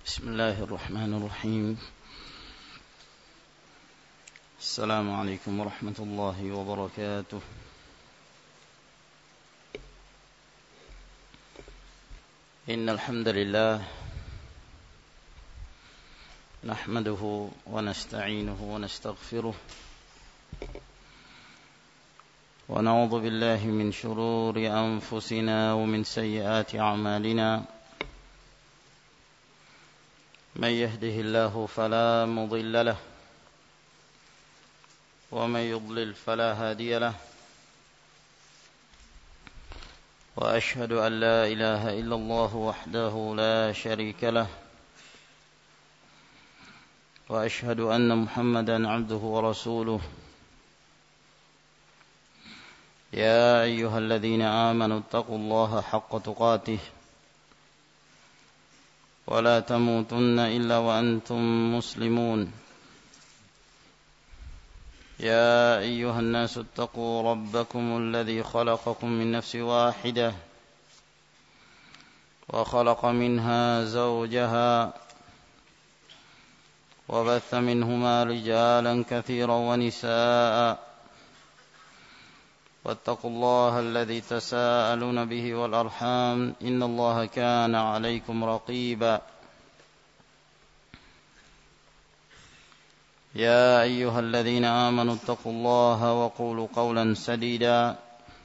بسم الله الرحمن الرحيم. السلام عليكم ورحمة الله وبركاته. إن الحمد لله نحمده ونستعينه ونستغفره ونعوذ بالله من شرور أنفسنا ومن سيئات أعمالنا. من يهده الله فلا مضل له ومن يضلل فلا هادي له وأشهد أن لا إله إلا الله وحده لا شريك له وأشهد أن محمدا عبده ورسوله. يا أيها الذين آمنوا اتقوا الله حق تقاته ولا تموتن إلا وأنتم مسلمون. يا أيها الناس اتقوا ربكم الذي خلقكم من نفس واحدة وخلق منها زوجها وبث منهما رجالا كثيرا ونساء واتقوا الله الذي تساءلون به والأرحام إن الله كان عليكم رقيبا. يا أيها الذين آمنوا اتقوا الله وقولوا قولا سديدا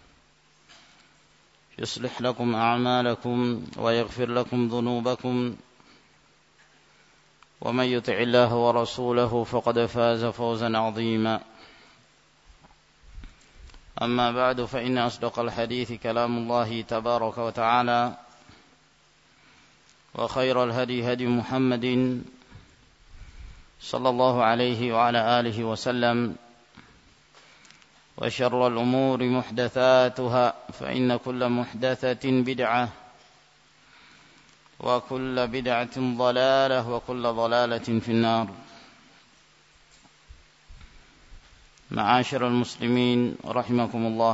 يصلح لكم أعمالكم ويغفر لكم ذنوبكم ومن يطع الله ورسوله فقد فاز فوزا عظيما. أما بعد فإن أصدق الحديث كلام الله تبارك وتعالى وخير الهدي هدي محمد صلى الله عليه وعلى آله وسلم وشر الأمور محدثاتها فإن كل محدثة بدعة وكل بدعة ضلالة وكل ضلالة في النار. Ma'asyiral muslimin rahimakumullah.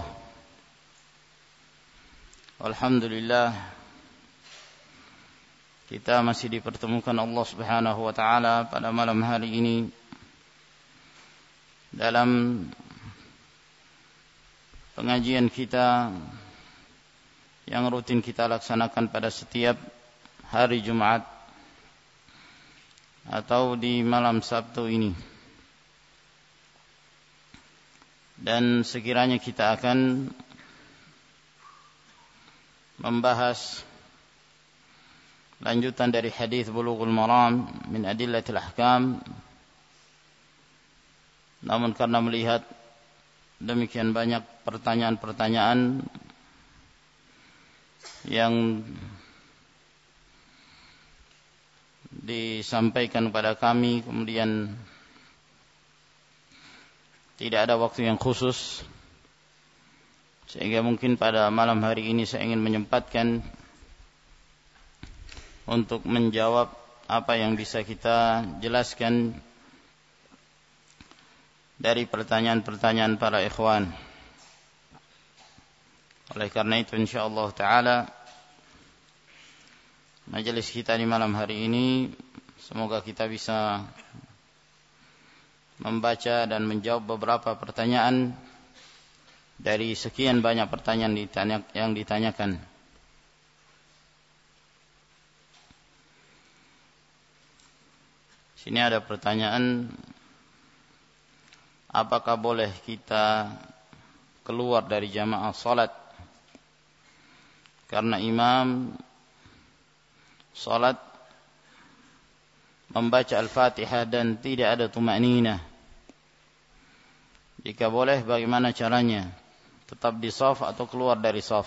Alhamdulillah kita masih dipertemukan Allah Subhanahu wa taala pada malam hari ini dalam pengajian kita yang rutin kita laksanakan pada setiap hari Jumat atau di malam Sabtu ini. Dan sekiranya kita akan membahas lanjutan dari hadis Bulughul Maram min Adillatil Ahkam, namun karena melihat demikian banyak pertanyaan-pertanyaan yang disampaikan kepada kami, kemudian tidak ada waktu yang khusus, sehingga mungkin pada malam hari ini saya ingin menyempatkan untuk menjawab apa yang bisa kita jelaskan dari pertanyaan-pertanyaan para ikhwan. Oleh karena itu insyaallah taala majelis kita di malam hari ini semoga kita bisa membaca dan menjawab beberapa pertanyaan dari sekian banyak pertanyaan yang ditanyakan. Sini ada pertanyaan, apakah boleh kita keluar dari jamaah salat karena imam salat membaca Al-Fatihah dan tidak ada tuma'ninah? Jika boleh, bagaimana caranya? Tetap di shaf atau keluar dari shaf?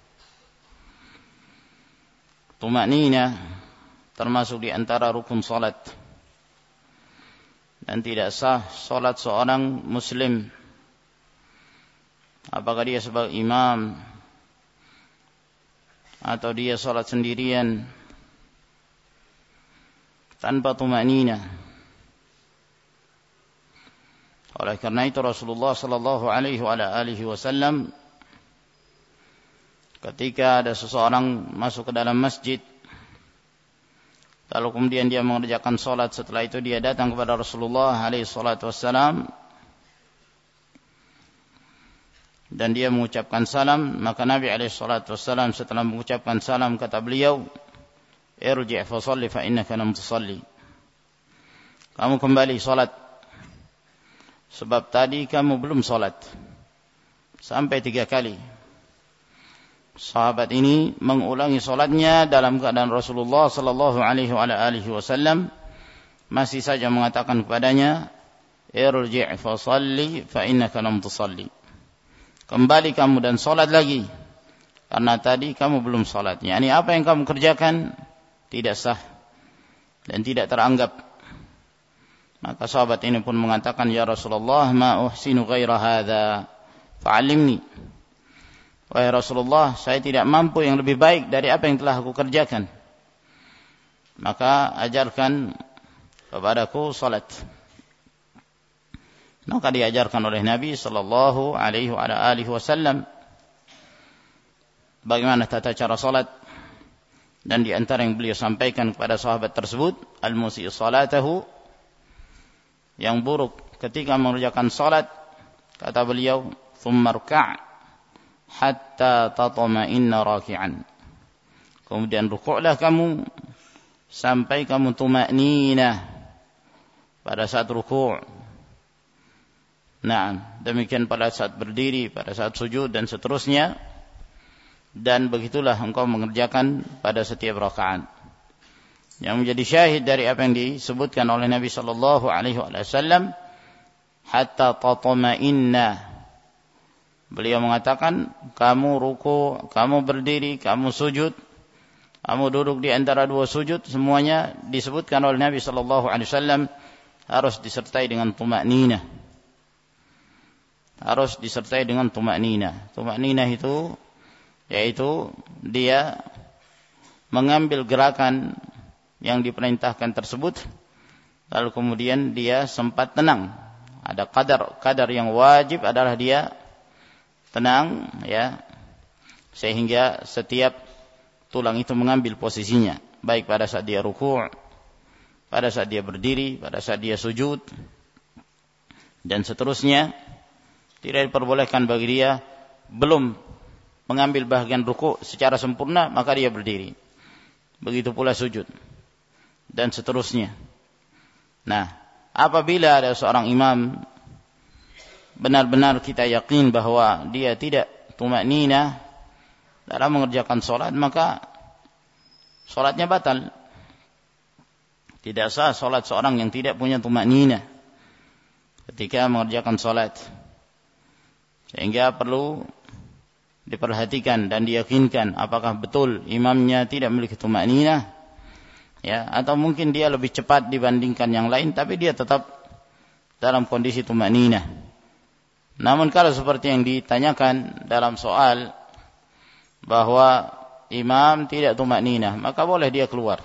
Tuma'ninah termasuk di antara rukun salat, dan tidak sah salat seorang muslim, apakah dia sebagai imam atau dia salat sendirian, tanpa tuma'ninah. Oleh karena itu Rasulullah sallallahu alaihi wasallam ketika ada seseorang masuk ke dalam masjid Lalu kemudian dia mengerjakan salat, setelah itu dia datang kepada Rasulullah alaihi salatu wassalam dan dia mengucapkan salam, maka Nabi alaihi salatu wassalam setelah mengucapkan salam kata beliau, irji' fa shalli fa innaka lam tusalli. Kamu kembali salat, sebab tadi kamu belum salat. Sampai 3 kali. Sahabat ini mengulangi salatnya dalam keadaan Rasulullah sallallahu alaihi wasallam masih saja mengatakan kepadanya, irji' fa shalli fa innaka lam tusalli. Kembali kamu dan salat lagi, karena tadi kamu belum salat. Yani apa yang kamu kerjakan tidak sah dan tidak teranggap. Maka sahabat ini pun mengatakan, ya Rasulullah, ma uhsinu ghaira hadza fa'allimni. Wahai Rasulullah, saya tidak mampu yang lebih baik dari apa yang telah aku kerjakan. Maka ajarkan kepadaku salat. Maka diajarkan oleh Nabi sallallahu alaihi wasallam bagaimana tata cara salat, dan di antara yang beliau sampaikan kepada sahabat tersebut, al-musii salatahu, yang buruk ketika mengerjakan salat, kata beliau, thumma rka' hatta tatma'inna raki'an. Kemudian rukuklah kamu sampai kamu tuma'ninah pada saat rukuk. Nah, demikian pada saat berdiri, pada saat sujud dan seterusnya. Dan begitulah engkau mengerjakan pada setiap rakaat. Yang menjadi syahid dari apa yang disebutkan oleh Nabi sallallahu alaihi wasallam, hatta tatma'inna. Beliau mengatakan, kamu ruku, kamu berdiri, kamu sujud, kamu duduk di antara 2 sujud, semuanya disebutkan oleh Nabi sallallahu alaihi wasallam harus disertai dengan tuma'ninah. Harus disertai dengan tuma'ninah. Tuma'ninah itu yaitu dia mengambil gerakan yang diperintahkan tersebut, lalu kemudian dia sempat tenang. Ada kadar yang wajib adalah dia tenang, ya, sehingga setiap tulang itu mengambil posisinya, baik pada saat dia ruku', pada saat dia berdiri, pada saat dia sujud, dan seterusnya. Tidak diperbolehkan bagi dia belum mengambil bahagian ruku' secara sempurna, maka dia berdiri. Begitu pula sujud, dan seterusnya. Nah, apabila ada seorang imam benar-benar kita yakin bahwa dia tidak tuma'ninah dalam mengerjakan salat, maka salatnya batal. Tidak sah salat seorang yang tidak punya tuma'ninah ketika mengerjakan salat. Sehingga perlu diperhatikan dan diyakinkan apakah betul imamnya tidak memiliki tuma'ninah, ya, atau mungkin dia lebih cepat dibandingkan yang lain tapi dia tetap dalam kondisi tuma'ninah. Namun kalau seperti yang ditanyakan dalam soal bahwa imam tidak tuma'ninah, maka boleh dia keluar.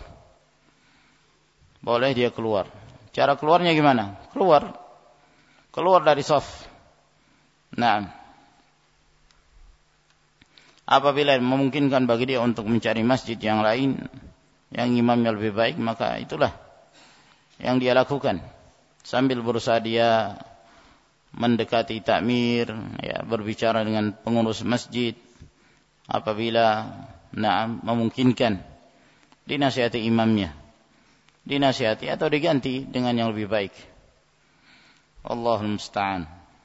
Boleh dia keluar. Cara keluarnya gimana? Keluar dari shaf. Nah, apabila memungkinkan bagi dia untuk mencari masjid yang lain yang imamnya lebih baik, maka itulah yang dia lakukan. Sambil berusaha dia mendekati takmir, ya, berbicara dengan pengurus masjid. Apabila memungkinkan, dinasihati imamnya, dinasihati atau diganti dengan yang lebih baik. Allahul musta'an.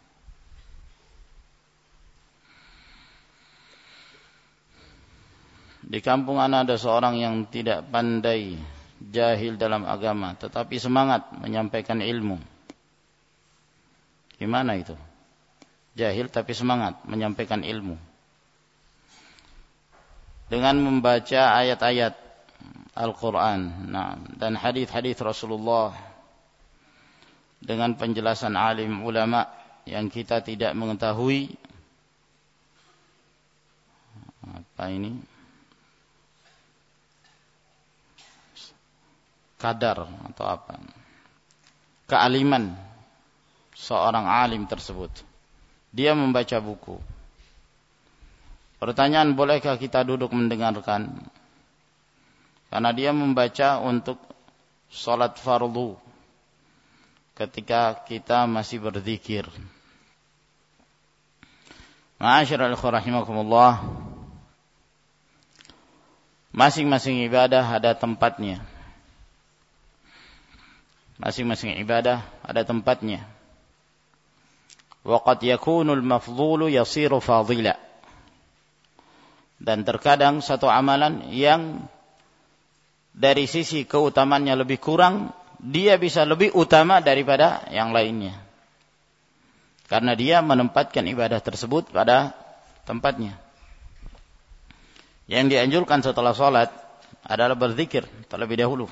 Di kampung ana ada seorang yang tidak pandai, jahil dalam agama, tetapi semangat menyampaikan ilmu. Gimana itu? Jahil tapi semangat menyampaikan ilmu. Dengan membaca ayat-ayat Al-Quran, dan hadis-hadis Rasulullah, dengan penjelasan alim ulama yang kita tidak mengetahui apa ini, kadar atau apa, kealiman seorang alim tersebut. Dia membaca buku. Pertanyaan, bolehkah kita duduk mendengarkan? Karena dia membaca untuk salat fardu ketika kita masih berzikir. Ma'asyiral ikhwah rahimakumullah, masing-masing ibadah ada tempatnya. Masing-masing ibadah ada tempatnya. Wa qad yakunu al-mafdhulu yasiru fadila. Dan terkadang satu amalan yang dari sisi keutamannya lebih kurang, dia bisa lebih utama daripada yang lainnya. Karena dia menempatkan ibadah tersebut pada tempatnya. Yang dianjurkan setelah sholat adalah berzikir terlebih dahulu.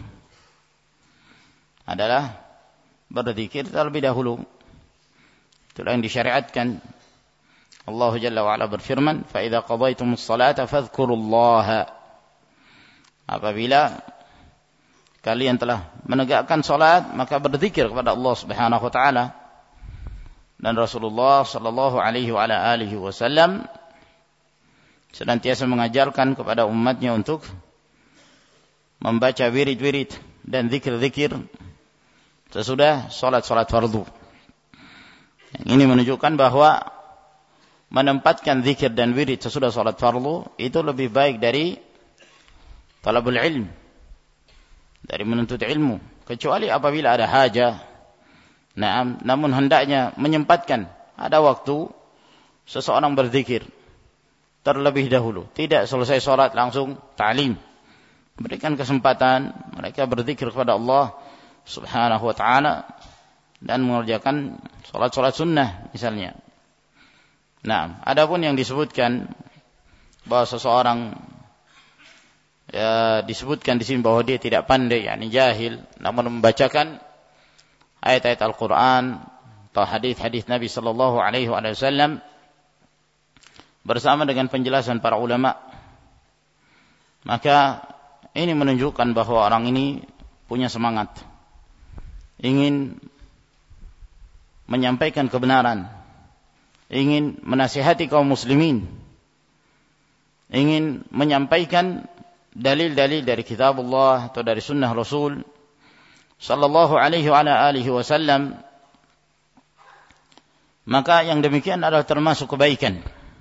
Adalah berzikir terlebih dahulu. Itulah yang disyariatkan. Allah Jalla wa'ala berfirman, فَإِذَا قَضَيْتُمُ الصَّلَاةَ فَاذْكُرُوا اللَّهَ. Apabila kalian telah menegakkan salat, maka berzikir kepada Allah Subhanahu wa taala. Dan Rasulullah sallallahu alaihi wa ala alihi wasallam senantiasa mengajarkan kepada umatnya untuk membaca wirid-wirid dan zikir-zikir sesudah salat-salat fardu. Yang ini menunjukkan bahwa menempatkan zikir dan wirid sesudah salat fardu itu lebih baik dari talabul ilm, dari menuntut ilmu, kecuali apabila ada hajah. Namun hendaknya menyempatkan ada waktu seseorang berzikir terlebih dahulu, tidak selesai salat langsung ta'lim. Berikan kesempatan mereka berzikir kepada Allah Subhanahu wa taala dan mengerjakan salat-salat sunnah misalnya. Adapun yang disebutkan bahwa seseorang disebutkan di sini bahwa dia tidak pandai, yakni jahil, namun membacakan ayat-ayat Al-Quran atau hadis-hadis Nabi sallallahu alaihi wasallam bersama dengan penjelasan para ulama, maka ini menunjukkan bahwa orang ini punya semangat ingin menyampaikan kebenaran, ingin menasihati kaum muslimin, ingin menyampaikan dalil-dalil dari kitab Allah atau dari sunnah Rasul sallallahu alaihi wa alihi wasallam, maka yang demikian adalah termasuk kebaikan.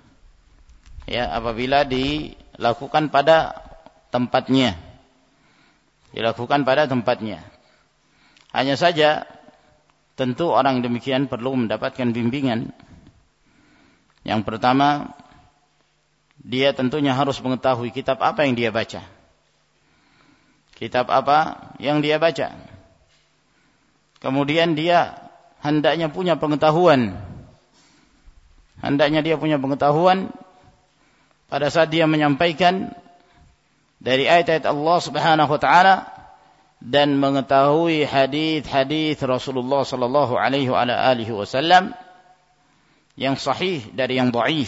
Ya, apabila dilakukan pada tempatnya. Dilakukan pada tempatnya. Hanya saja tentu orang demikian perlu mendapatkan bimbingan. Yang pertama, dia tentunya harus mengetahui kitab apa yang dia baca. Kitab apa yang dia baca. Kemudian dia hendaknya punya pengetahuan. Hendaknya dia punya pengetahuan pada saat dia menyampaikan dari ayat-ayat Allah Subhanahu wa taala dan mengetahui hadis-hadis Rasulullah sallallahu alaihi wasallam yang sahih dari yang dhaif,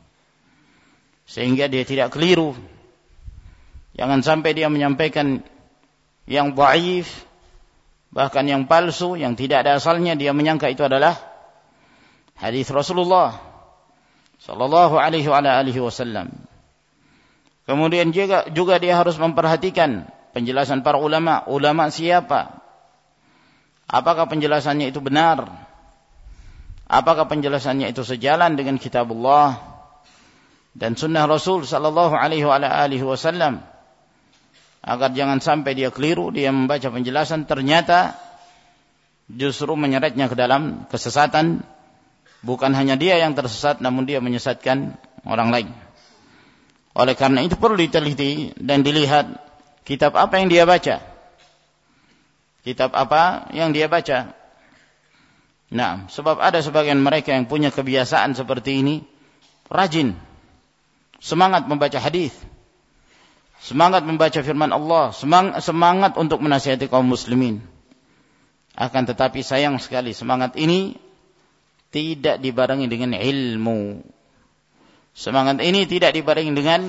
sehingga dia tidak keliru. Jangan sampai dia menyampaikan yang dhaif, bahkan yang palsu, yang tidak ada asalnya, dia menyangka itu adalah hadis Rasulullah sallallahu alaihi wasallam. Kemudian juga dia harus memperhatikan penjelasan para ulama. Ulama siapa? Apakah penjelasannya itu benar? Apakah penjelasannya itu sejalan dengan kitabullah dan sunnah Rasul sallallahu alaihi wasallam? Agar jangan sampai dia keliru, dia membaca penjelasan ternyata justru menyeretnya ke dalam kesesatan. Bukan hanya dia yang tersesat, namun dia menyesatkan orang lain. Oleh karena itu perlu diteliti dan dilihat kitab apa yang dia baca. Kitab apa yang dia baca. Sebab ada sebagian mereka yang punya kebiasaan seperti ini, rajin, semangat membaca hadis, semangat membaca firman Allah, semangat untuk menasihati kaum muslimin. Akan tetapi sayang sekali semangat ini tidak dibarengi dengan ilmu. Semangat ini tidak dibarengi dengan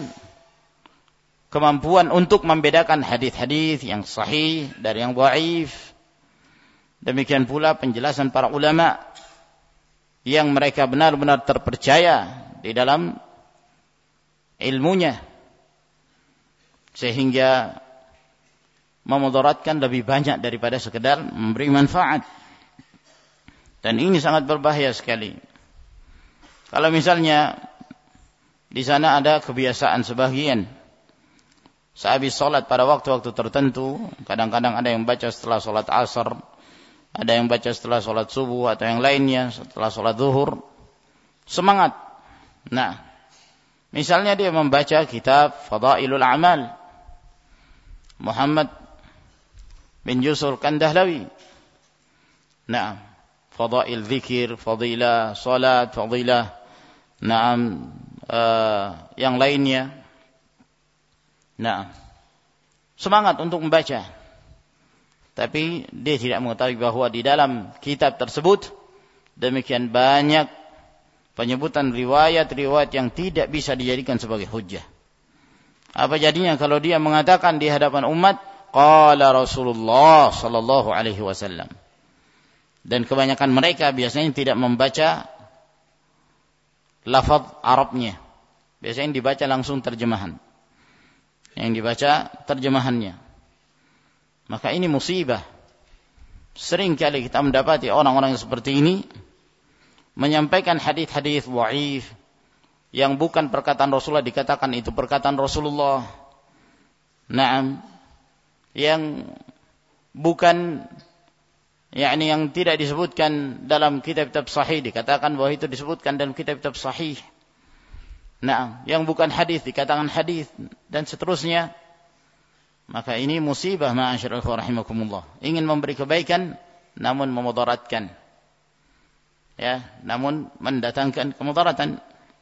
kemampuan untuk membedakan hadis-hadis yang sahih dari yang dhaif. Demikian pula penjelasan para ulama yang mereka benar-benar terpercaya di dalam ilmunya, sehingga memudaratkan lebih banyak daripada sekedar memberi manfaat. Dan ini sangat berbahaya sekali. Kalau misalnya di sana ada kebiasaan sebagian sehabis salat pada waktu-waktu tertentu, kadang-kadang ada yang baca setelah salat asar, ada yang baca setelah salat subuh, atau yang lainnya setelah salat zuhur. Semangat. Nah, misalnya dia membaca kitab Fadailul A'mal Muhammad bin Yusuf Kandahlawi. Nah, Fadail zikir, fadilah salat, fadilah yang lainnya. Nah, semangat untuk membaca. Tapi dia tidak mengetahui bahwa di dalam kitab tersebut demikian banyak penyebutan riwayat-riwayat yang tidak bisa dijadikan sebagai hujjah. Apa jadinya kalau dia mengatakan di hadapan umat, qala Rasulullah sallallahu alaihi wasallam. Dan kebanyakan mereka biasanya tidak membaca lafaz Arabnya. Biasanya dibaca langsung terjemahan. Yang dibaca terjemahannya. Maka ini musibah. Sering kali kita mendapati orang-orang yang seperti ini menyampaikan hadis-hadis dhaif yang bukan perkataan Rasulullah dikatakan itu perkataan Rasulullah. Naam, yang bukan yang tidak disebutkan dalam kitab-kitab sahih dikatakan bahwa itu disebutkan dalam kitab-kitab sahih. Nah, yang bukan hadis dikatakan hadis dan seterusnya. Maka ini musibah ma'asyiral rahimakumullah. Ingin memberi kebaikan namun memudaratkan. Ya, namun mendatangkan kemudaratan.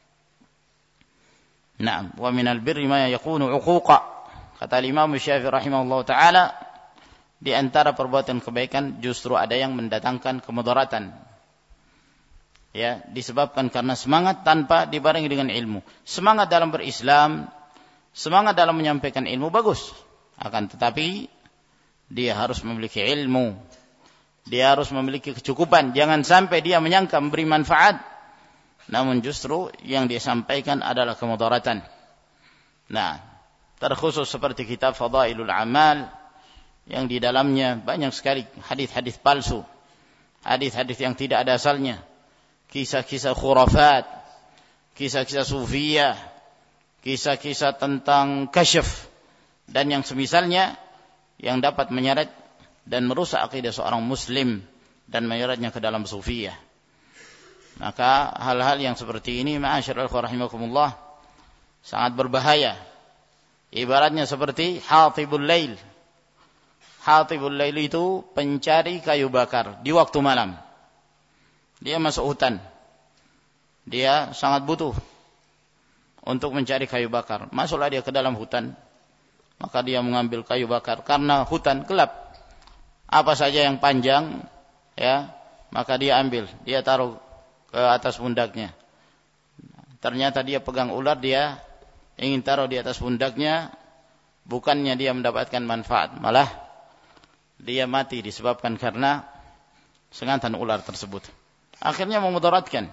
Naam, wa minal birri ma yakunu 'uquqa. Kata Imam Syafi'i rahimahullah taala, di antara perbuatan kebaikan justru ada yang mendatangkan kemudaratan. Ya, disebabkan karena semangat tanpa dibarengi dengan ilmu. Semangat dalam berislam, semangat dalam menyampaikan ilmu bagus. Akan tetapi dia harus memiliki ilmu. Dia harus memiliki kecukupan. Jangan sampai dia menyangka memberi manfaat, namun justru yang dia sampaikan adalah kemudaratan. Nah, terkhusus seperti kitab Fadailul A'mal yang di dalamnya banyak sekali hadis-hadis palsu, hadis-hadis yang tidak ada asalnya, kisah-kisah khurafat, kisah-kisah sufiyah, kisah-kisah tentang kasyaf dan yang semisalnya yang dapat menyeret dan merusak akidah seorang muslim dan menyeretnya ke dalam sufiyah. Maka hal-hal yang seperti ini ma'asyiral rahimakumullah sangat berbahaya. Ibaratnya seperti hatibul lail. Hatibul lail itu pencari kayu bakar di waktu malam. Dia masuk hutan. Dia sangat butuh untuk mencari kayu bakar. Masuklah dia ke dalam hutan. Maka dia mengambil kayu bakar karena hutan gelap. Apa saja yang panjang, ya, maka dia ambil. Dia taruh ke atas pundaknya. Ternyata dia pegang ular, dia ingin taruh di atas pundaknya. Bukannya dia mendapatkan manfaat, malah dia mati disebabkan karena sengatan ular tersebut. Akhirnya memudaratkan.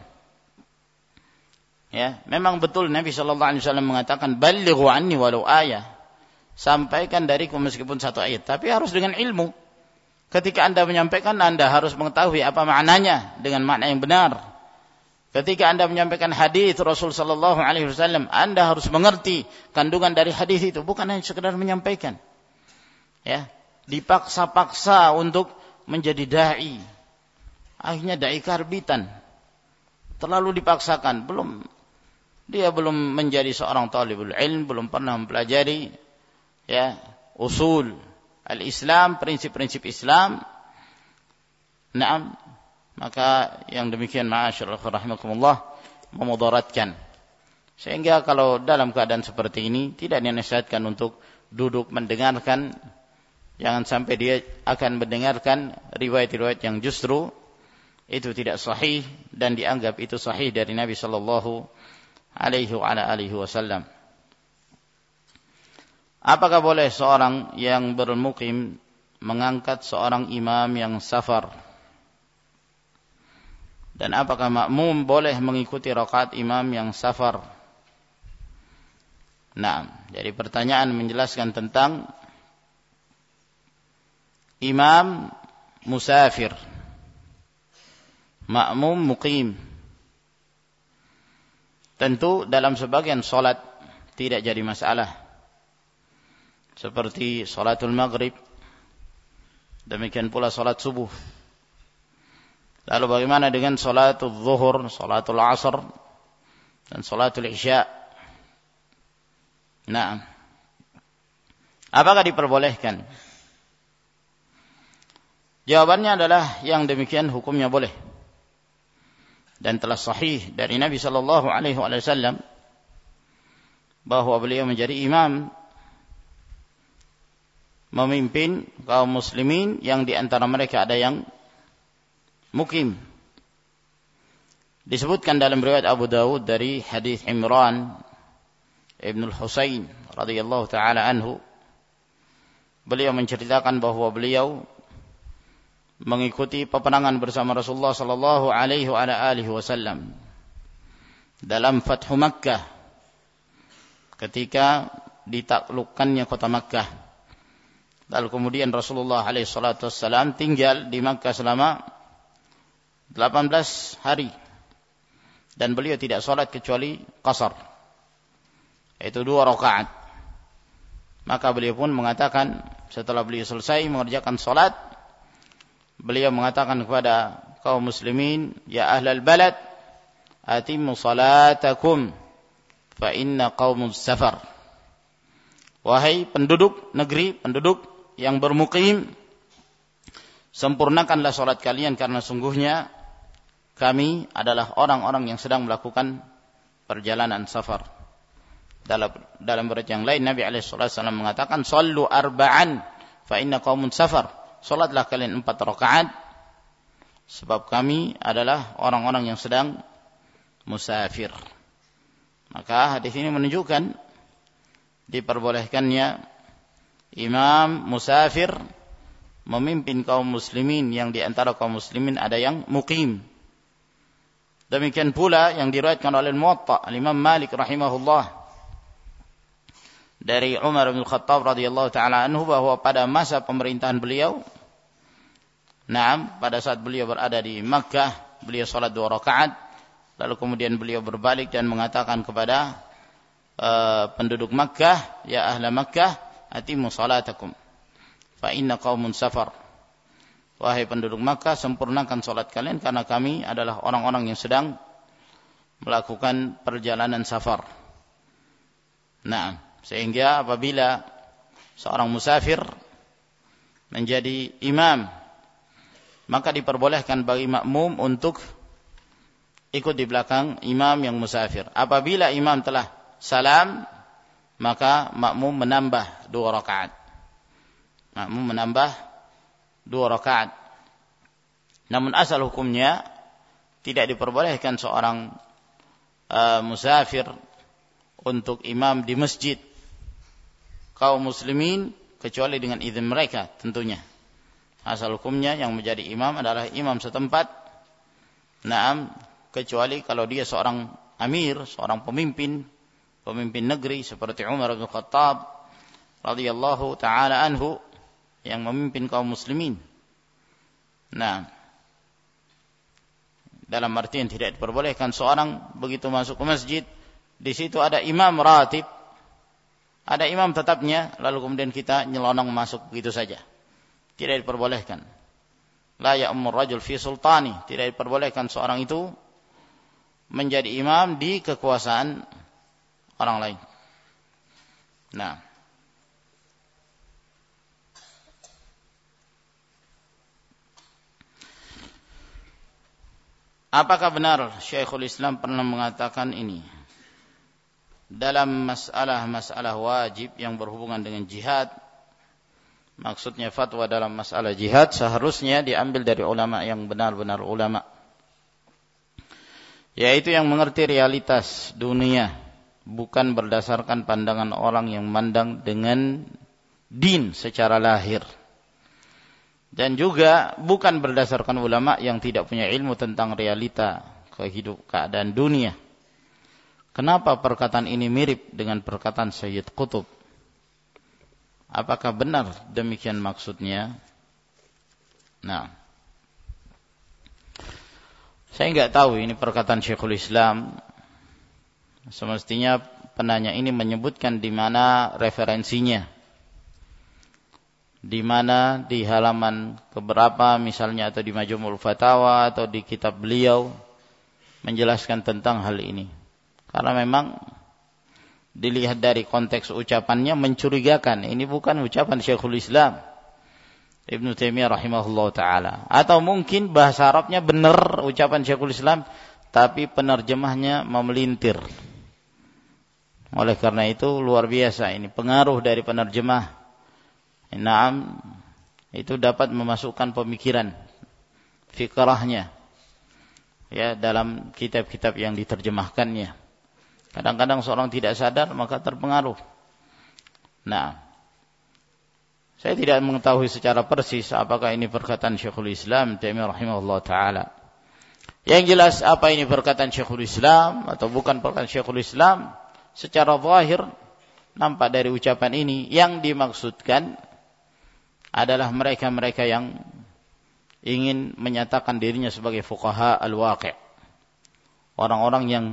Ya, memang betul Nabi sallallahu alaihi wasallam mengatakan ballighu anni walau ayah. Sampaikan dariku meskipun satu ayat, tapi harus dengan ilmu. Ketika Anda menyampaikan, Anda harus mengetahui apa maknanya dengan makna yang benar. Ketika Anda menyampaikan hadis Rasul sallallahu alaihi wasallam, Anda harus mengerti kandungan dari hadis itu, bukan hanya sekedar menyampaikan. Ya, dipaksa-paksa untuk menjadi dai. Akhirnya dai karbitan. Terlalu dipaksakan, dia belum menjadi seorang talibul ilm, belum pernah mempelajari ya usul al-Islam, prinsip-prinsip Islam. Naam, maka yang demikian ma'asyiral rahimakumullah memudaratkan. Sehingga kalau dalam keadaan seperti ini tidak dinasihatkan untuk duduk mendengarkan. Jangan sampai dia akan mendengarkan riwayat-riwayat yang justru itu tidak sahih dan dianggap itu sahih dari Nabi sallallahu alaihi wasallam. Apakah boleh seorang yang bermukim mengangkat seorang imam yang safar? Dan apakah makmum boleh mengikuti rakaat imam yang safar? Nah, jadi pertanyaan menjelaskan tentang imam musafir, makmum muqim. Tentu dalam sebagian salat tidak jadi masalah, seperti salatul maghrib, demikian pula salat subuh. Lalu bagaimana dengan salatul zuhur, salatul asr, dan salatul isya? Nah, apakah diperbolehkan? Jawabannya adalah yang demikian hukumnya boleh. Dan telah sahih dari Nabi sallallahu alaihi wasallam bahwa beliau menjadi imam, memimpin kaum muslimin yang di antara mereka ada yang mukim. Disebutkan dalam riwayat Abu Dawud dari hadis Imran ibn al-Husain radhiyallahu taala anhu, beliau menceritakan bahwa beliau mengikuti peperangan bersama Rasulullah sallallahu alaihi wasallam dalam Fathu Makkah, ketika ditaklukkannya kota Makkah. Lalu kemudian Rasulullah alaihi salatu wasallam tinggal di Makkah selama 18 hari dan beliau tidak salat kecuali qasar, yaitu 2 rakaat. Maka beliau pun mengatakan, setelah beliau selesai mengerjakan salat, beliau mengatakan kepada kaum muslimin, ya ahlal balad, atimmu salatakum fa inna qaumus safar. Wahai penduduk negeri, penduduk yang bermukim, sempurnakanlah salat kalian karena sungguhnya kami adalah orang-orang yang sedang melakukan perjalanan safar. Dalam riwayat yang lain Nabi alaihi wasallam mengatakan, sallu arba'an fa inna qaumun safar. Salatlah kalian 4 rakaat sebab kami adalah orang-orang yang sedang musafir. Maka hadis ini menunjukkan diperbolehkannya imam musafir memimpin kaum muslimin yang di antara kaum muslimin ada yang muqim. Demikian pula yang diriwayatkan oleh Muwatta Imam Malik rahimahullah dari Umar bin Khattab radhiyallahu taala anhu, bahwa pada masa pemerintahan beliau, pada saat beliau berada di Makkah, beliau salat 2 rakaat, lalu kemudian beliau berbalik dan mengatakan kepada penduduk Makkah, ya ahla Makkah, atimmu salatakum fa inna qaumun safar. Wahai penduduk Makkah, sempurnakan salat kalian karena kami adalah orang-orang yang sedang melakukan perjalanan safar. Sehingga apabila seorang musafir menjadi imam, maka diperbolehkan bagi makmum untuk ikut di belakang imam yang musafir. Apabila imam telah salam, maka makmum menambah 2 rakaat. Makmum menambah 2 rakaat. Namun asal hukumnya tidak diperbolehkan seorang musafir untuk imam di masjid kaum muslimin kecuali dengan izin mereka tentunya. Asal hukumnya yang menjadi imam adalah imam setempat. Kecuali kalau dia seorang amir, seorang pemimpin negeri seperti Umar bin Khattab radhiyallahu taala anhu yang memimpin kaum muslimin. Dalam artian tidak diperbolehkan seorang begitu masuk ke masjid, di situ ada imam ratib, ada imam tetapnya, lalu kemudian kita nyelonong masuk begitu saja. Tidak diperbolehkan. La ya'mur rajul fi sultani, tidak diperbolehkan seorang itu menjadi imam di kekuasaan orang lain. Apakah benar Syekhul Islam pernah mengatakan ini? Dalam masalah wajib yang berhubungan dengan jihad, maksudnya fatwa dalam masalah jihad seharusnya diambil dari ulama yang benar-benar ulama, yaitu yang mengerti realitas dunia, bukan berdasarkan pandangan orang yang memandang dengan din secara lahir, dan juga bukan berdasarkan ulama yang tidak punya ilmu tentang realita keadaan dunia. Kenapa perkataan ini mirip dengan perkataan Sayyid Qutb? Apakah benar demikian maksudnya? Nah, saya enggak tahu ini perkataan Syekhul Islam. Semestinya penanya ini menyebutkan di mana referensinya. Di mana di halaman keberapa misalnya, atau di Majmu'ul Fatawa atau di kitab beliau menjelaskan tentang hal ini. Karena memang dilihat dari konteks ucapannya mencurigakan. Ini bukan ucapan Syekhul Islam Ibnu Taimiyah rahimahullah ta'ala. Atau mungkin bahasa Arabnya benar ucapan Syekhul Islam, tapi penerjemahnya memelintir. Oleh karena itu luar biasa ini pengaruh dari penerjemah. Naam, itu dapat memasukkan pemikiran fikrahnya ya dalam kitab-kitab yang diterjemahkannya. Kadang-kadang seorang tidak sadar maka terpengaruh. Nah, saya tidak mengetahui secara persis apakah ini perkataan Syekhul Islam Taimiyah rahimahullah ta'ala. Yang jelas apa ini perkataan Syekhul Islam atau bukan perkataan Syekhul Islam, secara zahir nampak dari ucapan ini yang dimaksudkan adalah mereka-mereka yang ingin menyatakan dirinya sebagai fuqaha al-waqi'. Orang-orang yang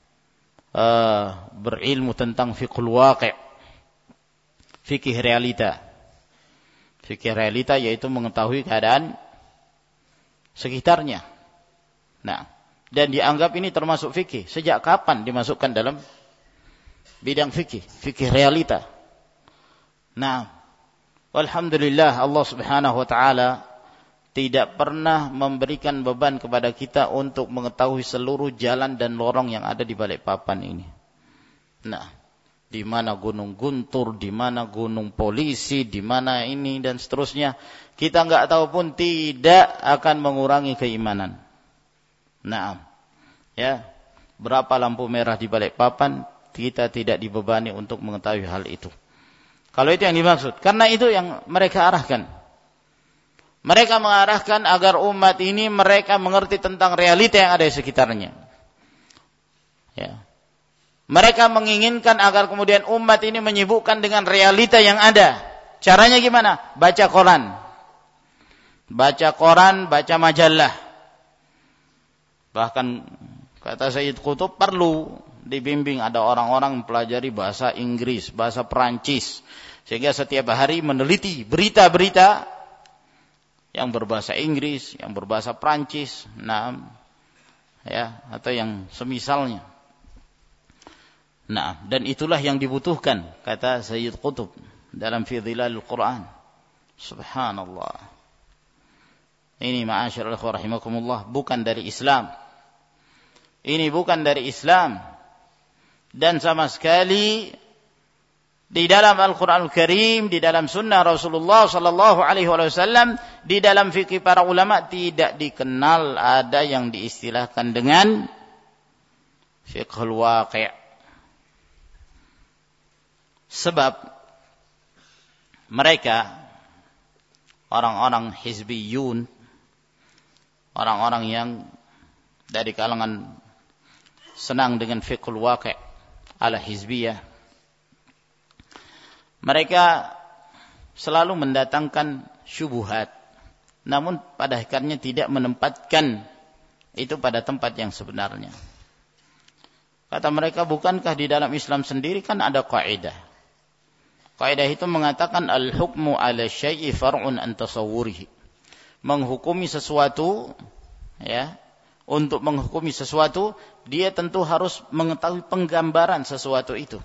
berilmu tentang fiqhul waqi', fikih realita. Fikih realita yaitu mengetahui keadaan sekitarnya. Nah, dan dianggap ini termasuk fikih. Sejak kapan dimasukkan dalam bidang fikih? Fikih realita. Nah, alhamdulillah Allah Subhanahu wa taala tidak pernah memberikan beban kepada kita untuk mengetahui seluruh jalan dan lorong yang ada di Balikpapan ini. Nah, di mana Gunung Guntur, di mana Gunung Polisi, di mana ini dan seterusnya, kita enggak tahu pun tidak akan mengurangi keimanan. Nah, ya, berapa lampu merah di Balikpapan, kita tidak dibebani untuk mengetahui hal itu. Kalau itu yang dimaksud, karena itu yang mereka arahkan. Mereka mengarahkan agar umat ini mereka mengerti tentang realita yang ada di sekitarnya. Ya. Mereka menginginkan agar kemudian umat ini menyibukkan dengan realita yang ada. Caranya gimana? Baca Quran. Baca Quran, baca majalah. Bahkan kata Sayyid Qutb perlu dibimbing ada orang-orang mempelajari bahasa Inggris, bahasa Perancis. Sehingga setiap hari meneliti berita-berita yang berbahasa Inggris, yang berbahasa Perancis, nah, ya, atau yang semisalnya. Nah, dan itulah yang dibutuhkan, kata Sayyid Qutb dalam Fi Dhilalil Quran. Subhanallah. Ini ma'asyiral ikhwah rahimakumullah, bukan dari Islam. Ini bukan dari Islam. Dan sama sekali di dalam Al-Quranul Karim, di dalam sunnah Rasulullah sallallahu alaihi wasallam, di dalam fikih para ulama tidak dikenal ada yang diistilahkan dengan fiqhul waqi'. Sebab mereka orang-orang hizbiyun, orang-orang yang dari kalangan senang dengan fiqhul waqi' ala hizbiyah, mereka selalu mendatangkan syubhat, namun pada hakikatnya tidak menempatkan itu pada tempat yang sebenarnya. Kata mereka, bukankah di dalam Islam sendiri kan ada kaidah? Kaidah itu mengatakan al-hukmu ala syai'i far'un an tasawwurihi. Menghukumi sesuatu, ya, untuk menghukumi sesuatu, dia tentu harus mengetahui penggambaran sesuatu itu.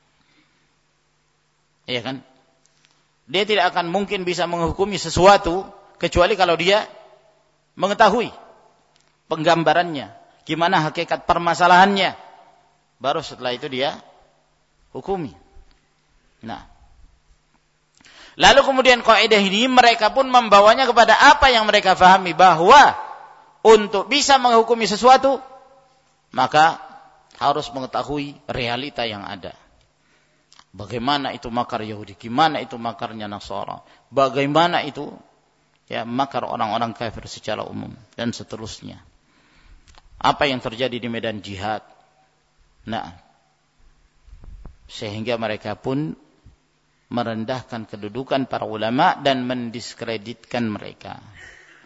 Iya kan? Dia tidak akan mungkin bisa menghukumi sesuatu kecuali kalau dia mengetahui penggambarannya, gimana hakikat permasalahannya. Baru setelah itu dia hukumi. Nah, lalu kemudian kaidah ini mereka pun membawanya kepada apa yang mereka fahami, bahwa untuk bisa menghukumi sesuatu maka harus mengetahui realita yang ada. Bagaimana itu makar Yahudi, gimana itu makarnya Nasara, bagaimana itu ya makar orang-orang kafir secara umum dan seterusnya. Apa yang terjadi di medan jihad. Nah, sehingga mereka pun merendahkan kedudukan para ulama dan mendiskreditkan mereka.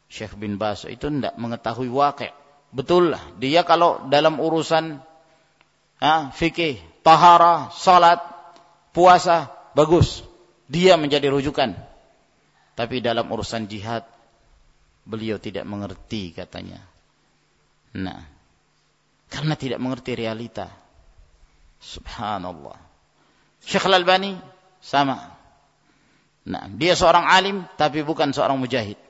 Syekh bin Baz itu tidak mengetahui waqi'. Betul lah, dia kalau dalam urusan fikih, taharah, salat, puasa, bagus. Dia menjadi rujukan. Tapi dalam urusan jihad, beliau tidak mengerti katanya. Nah, karena tidak mengerti realita. Subhanallah. Syekh Al-Albani sama. Nah, dia seorang alim tapi bukan seorang mujahid.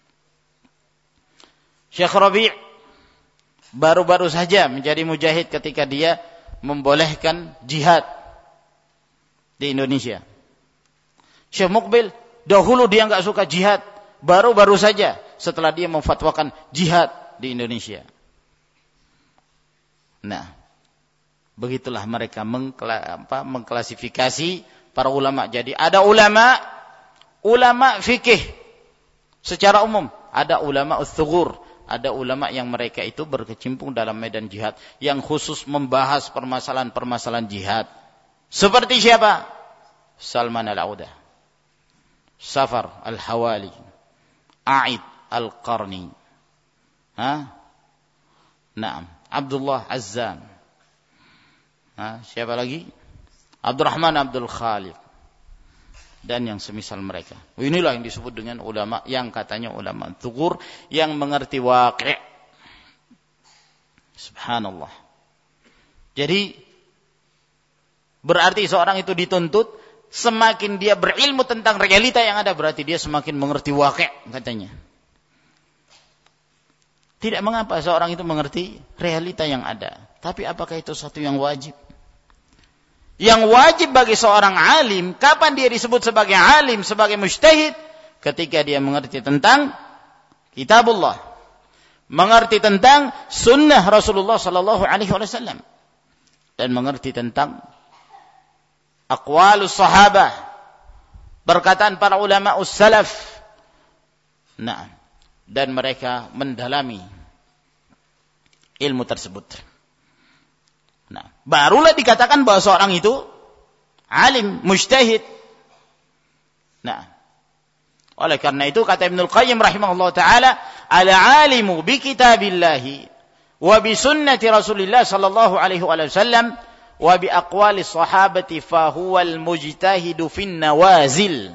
Syekh Rabi' baru-baru saja menjadi mujahid ketika dia membolehkan jihad di Indonesia. Syekh Muqbil dahulu dia enggak suka jihad, baru-baru saja setelah dia memfatwakan jihad di Indonesia. Nah, begitulah mereka mengklasifikasi para ulama. Jadi ada ulama fikih secara umum, ada ulama ats-tsughur, ada ulama yang mereka itu berkecimpung dalam medan jihad, yang khusus membahas permasalahan-permasalahan jihad. Seperti siapa? Salman Al-Audah, Safar Al-Hawali, A'id Al-Qarni, Abdullah Azzam, siapa lagi? Abdurrahman Abdul Khalid, dan yang semisal mereka. Inilah yang disebut dengan ulama yang katanya ulama tsughur, yang mengerti waqi'. Subhanallah. Jadi berarti seorang itu dituntut semakin dia berilmu tentang realita yang ada, berarti dia semakin mengerti waqi' katanya. Tidak mengapa seorang itu mengerti realita yang ada, tapi apakah itu satu yang wajib? Yang wajib bagi seorang alim, kapan dia disebut sebagai alim, sebagai mujtahid? Ketika dia mengerti tentang kitabullah, mengerti tentang sunnah Rasulullah sallallahu alaihi wasallam, dan mengerti tentang aqwalus sahabah, perkataan para ulama salaf. Nah, dan mereka mendalami ilmu tersebut. Nah, barulah dikatakan bahwa seorang itu alim, mujtahid. Nah, oleh karena itu kata Ibnul Qayyim rahimahullah ta'ala, al-alimu bi kitabillahi wa bi sunnati Rasulillah sallallahu alaihi wasallam wa bi aqwali sahabati fa huwal mujtahidu fin nawazil.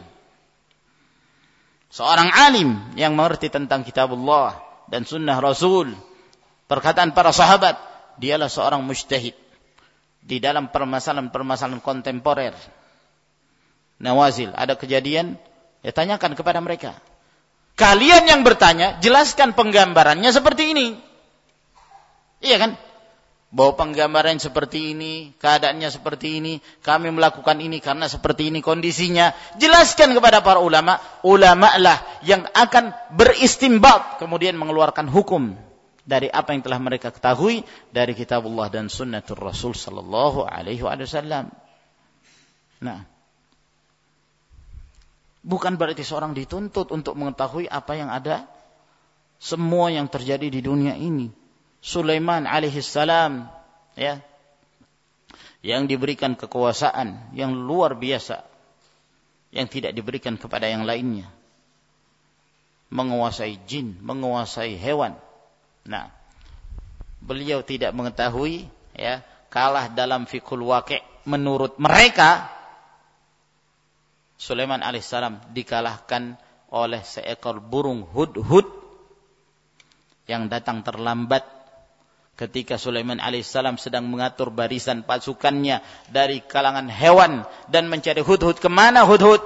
Seorang alim yang mengerti tentang kitabullah dan sunnah Rasul, perkataan para sahabat, dialah seorang mujtahid di dalam permasalahan-permasalahan kontemporer. Nawazil, ada kejadian, ya tanyakan kepada mereka. Kalian yang bertanya, jelaskan penggambarannya seperti ini. Iya kan? Bahwa penggambaran seperti ini, keadaannya seperti ini, kami melakukan ini karena seperti ini kondisinya. Jelaskan kepada para ulama, ulama lah yang akan beristimbat, kemudian mengeluarkan hukum dari apa yang telah mereka ketahui dari kitabullah dan sunnatul Rasul sallallahu alaihi wasallam. Nah, bukan berarti seorang dituntut untuk mengetahui apa yang ada, semua yang terjadi di dunia ini. Sulaiman alaihi salam, ya, yang diberikan kekuasaan yang luar biasa, yang tidak diberikan kepada yang lainnya, menguasai jin, menguasai hewan. Nah, beliau tidak mengetahui, ya, kalah dalam fiqhul waqi'. Menurut mereka, Sulaiman alaihissalam dikalahkan oleh seekor burung hudhud yang datang terlambat ketika Sulaiman alaihissalam sedang mengatur barisan pasukannya dari kalangan hewan dan mencari hudhud. Kemana hudhud?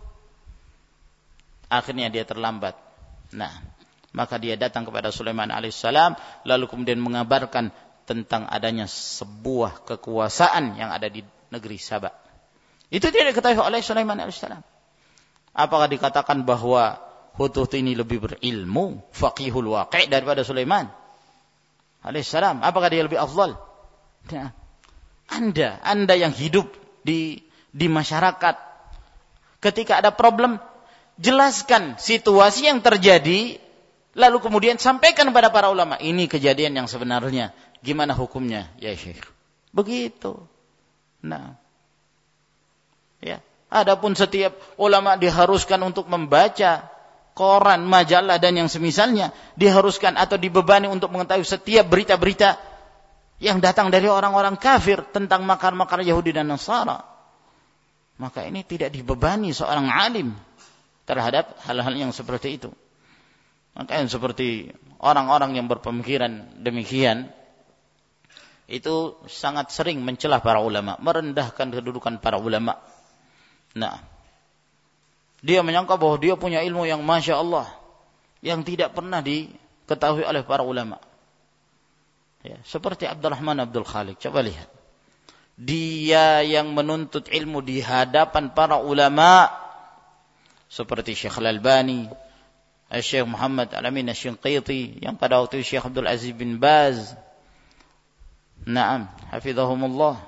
Akhirnya dia terlambat. Nah, maka dia datang kepada Sulaiman alaihissalam, lalu kemudian mengabarkan tentang adanya sebuah kekuasaan yang ada di negeri Saba. Itu tidak diketahui oleh Sulaiman alaihissalam. Apakah dikatakan bahwa hudhud ini lebih berilmu, faqihul waqi' daripada Sulaiman alaihissalam? Apakah dia lebih afdal? Nah, Anda yang hidup di masyarakat, ketika ada problem, jelaskan situasi yang terjadi, lalu kemudian sampaikan kepada para ulama, ini kejadian yang sebenarnya, gimana hukumnya ya Syekh? Begitu. Nah, ya, adapun setiap ulama diharuskan untuk membaca koran, majalah dan yang semisalnya diharuskan atau dibebani untuk mengetahui setiap berita-berita yang datang dari orang-orang kafir tentang makar-makar Yahudi dan Nasara. Maka ini tidak dibebani seorang alim terhadap hal-hal yang seperti itu. Maka yang seperti orang-orang yang berpemikiran demikian itu sangat sering mencela para ulama, merendahkan kedudukan para ulama. Nah, dia menyangka bahwa dia punya ilmu yang Masya Allah, yang tidak pernah diketahui oleh para ulama. Ya, seperti Abdurrahman Abdul Khaliq, coba lihat. Dia yang menuntut ilmu di hadapan para ulama, seperti Syekh Al-Albani, Syekh Muhammad Al-Amin Asy-Shinqiti, yang pada waktu itu Syekh Abdul Aziz bin Baz. Naam, hafizahumullah.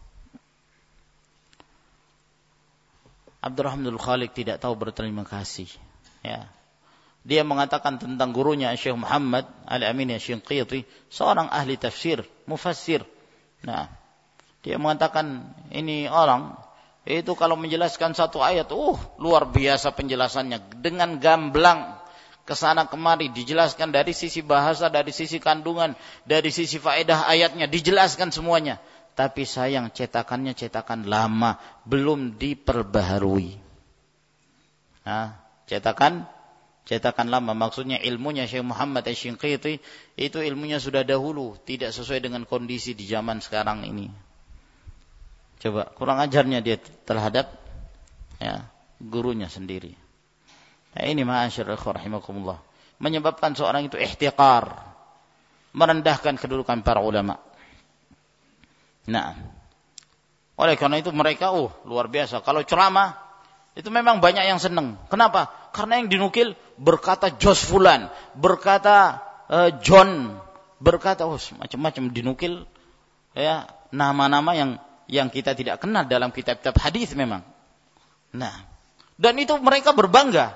Abdurrahman Abdul Khaliq tidak tahu berterima kasih. Ya. Dia mengatakan tentang gurunya Syekh Muhammad Al-Amin Asy-Shinqiti, seorang ahli tafsir, mufassir. Nah, dia mengatakan ini orang itu kalau menjelaskan satu ayat, luar biasa penjelasannya, dengan gamblang kesana kemari dijelaskan dari sisi bahasa, dari sisi kandungan, dari sisi faedah ayatnya, dijelaskan semuanya. Tapi sayang cetakannya cetakan lama, belum diperbaharui. Nah, cetakan lama, maksudnya ilmunya Syekh Muhammad Asy-Shinqiti itu ilmunya sudah dahulu, tidak sesuai dengan kondisi di zaman sekarang ini. Coba kurang ajarnya dia terhadap gurunya sendiri. Nah, ini ma'asyiral ikhwah rahimakumullah, menyebabkan seorang itu ihtiqar, merendahkan kedudukan para ulama. Nah, oleh karena itu mereka luar biasa. Kalau ceramah itu memang banyak yang senang. Kenapa? Karena yang dinukil berkata Jos Fulan, berkata John, berkata macam-macam dinukil, ya, nama-nama yang kita tidak kenal dalam kitab-kitab hadis memang. Nah, dan itu mereka berbangga.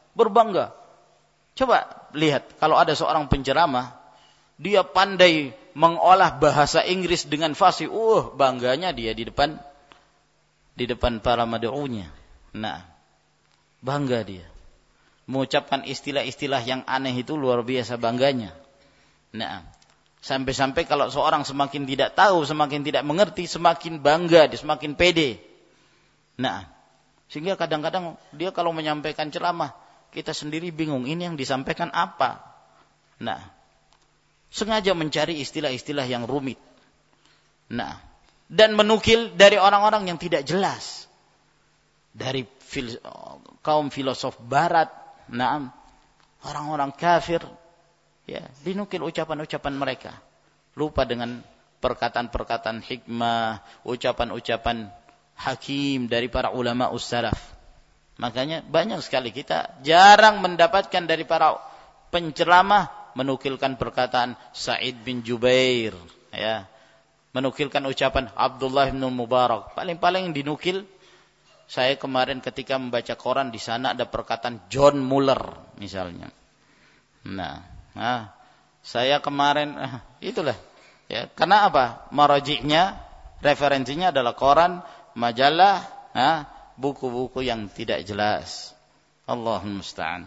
Coba lihat kalau ada seorang penceramah, dia pandai mengolah bahasa Inggris dengan fasih, bangganya dia di depan para mad'unya. Nah, bangga dia. Mengucapkan istilah-istilah yang aneh itu luar biasa bangganya. Nah, sampai-sampai kalau seorang semakin tidak tahu, semakin tidak mengerti, semakin bangga, dia semakin pede. Nah, sehingga kadang-kadang dia kalau menyampaikan ceramah, kita sendiri bingung, ini yang disampaikan apa? Nah, sengaja mencari istilah-istilah yang rumit. Nah, dan menukil dari orang-orang yang tidak jelas. Dari kaum filosof barat, orang-orang kafir, ya, dinukil ucapan-ucapan mereka. Lupa dengan perkataan-perkataan hikmah, ucapan-ucapan hakim dari para ulama ussalaf. Makanya banyak sekali kita jarang mendapatkan dari para penceramah menukilkan perkataan Sa'id bin Jubair, ya, menukilkan ucapan Abdullah bin Mubarak. Paling-paling dinukil, saya kemarin ketika membaca koran di sana ada perkataan John Muller misalnya. Nah, saya kemarin itulah, ya, karena apa? Maraji'nya, referensinya adalah koran, majalah, buku-buku yang tidak jelas. Allahul musta'an.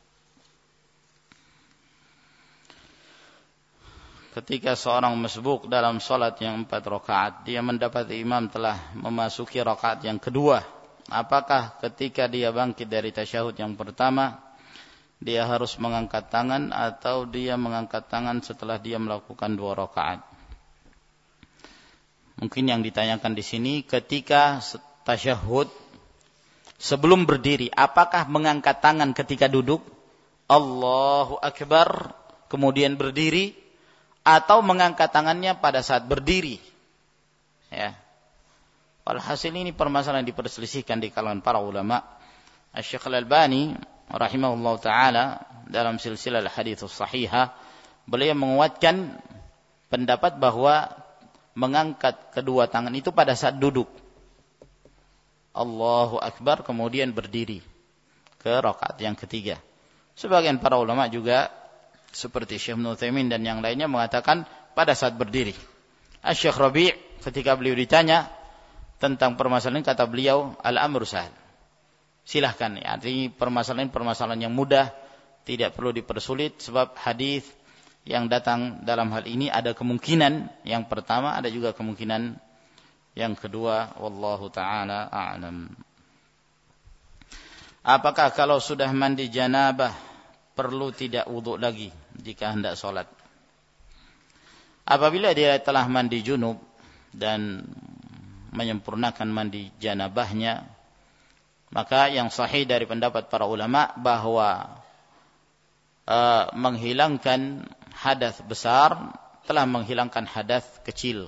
Ketika seorang masbuk dalam salat yang 4 rakaat, dia mendapati imam telah memasuki rakaat yang kedua. Apakah ketika dia bangkit dari tasyahud yang pertama, dia harus mengangkat tangan atau dia mengangkat tangan setelah dia melakukan 2 rakaat? Mungkin yang ditanyakan di sini ketika tasyahud sebelum berdiri, apakah mengangkat tangan ketika duduk, Allahu Akbar, kemudian berdiri, atau mengangkat tangannya pada saat berdiri? Ya. Walhasil ini permasalahan diperselisihkan di kalangan para ulama. Syekh Al-Albani rahimahullah taala dalam silsilah al-hadits as-sahihah, beliau menguatkan pendapat bahwa mengangkat kedua tangan itu pada saat duduk, Allahu Akbar, kemudian berdiri ke rakaat yang ketiga. Sebagian para ulama juga seperti Syekh Ibnu Utsaimin dan yang lainnya mengatakan pada saat berdiri. Syekh Rabi' ketika beliau ditanya tentang permasalahan ini, kata beliau, al-amru sahal. silahkan. Artinya permasalahan yang mudah, tidak perlu dipersulit, sebab hadis yang datang dalam hal ini ada kemungkinan yang pertama, ada juga kemungkinan yang kedua. Wallahu ta'ala a'lam. Apakah kalau sudah mandi janabah perlu tidak wudu lagi jika hendak sholat? Apabila dia telah mandi junub dan menyempurnakan mandi janabahnya, maka yang sahih dari pendapat para ulama bahwa menghilangkan hadas besar telah menghilangkan hadas kecil.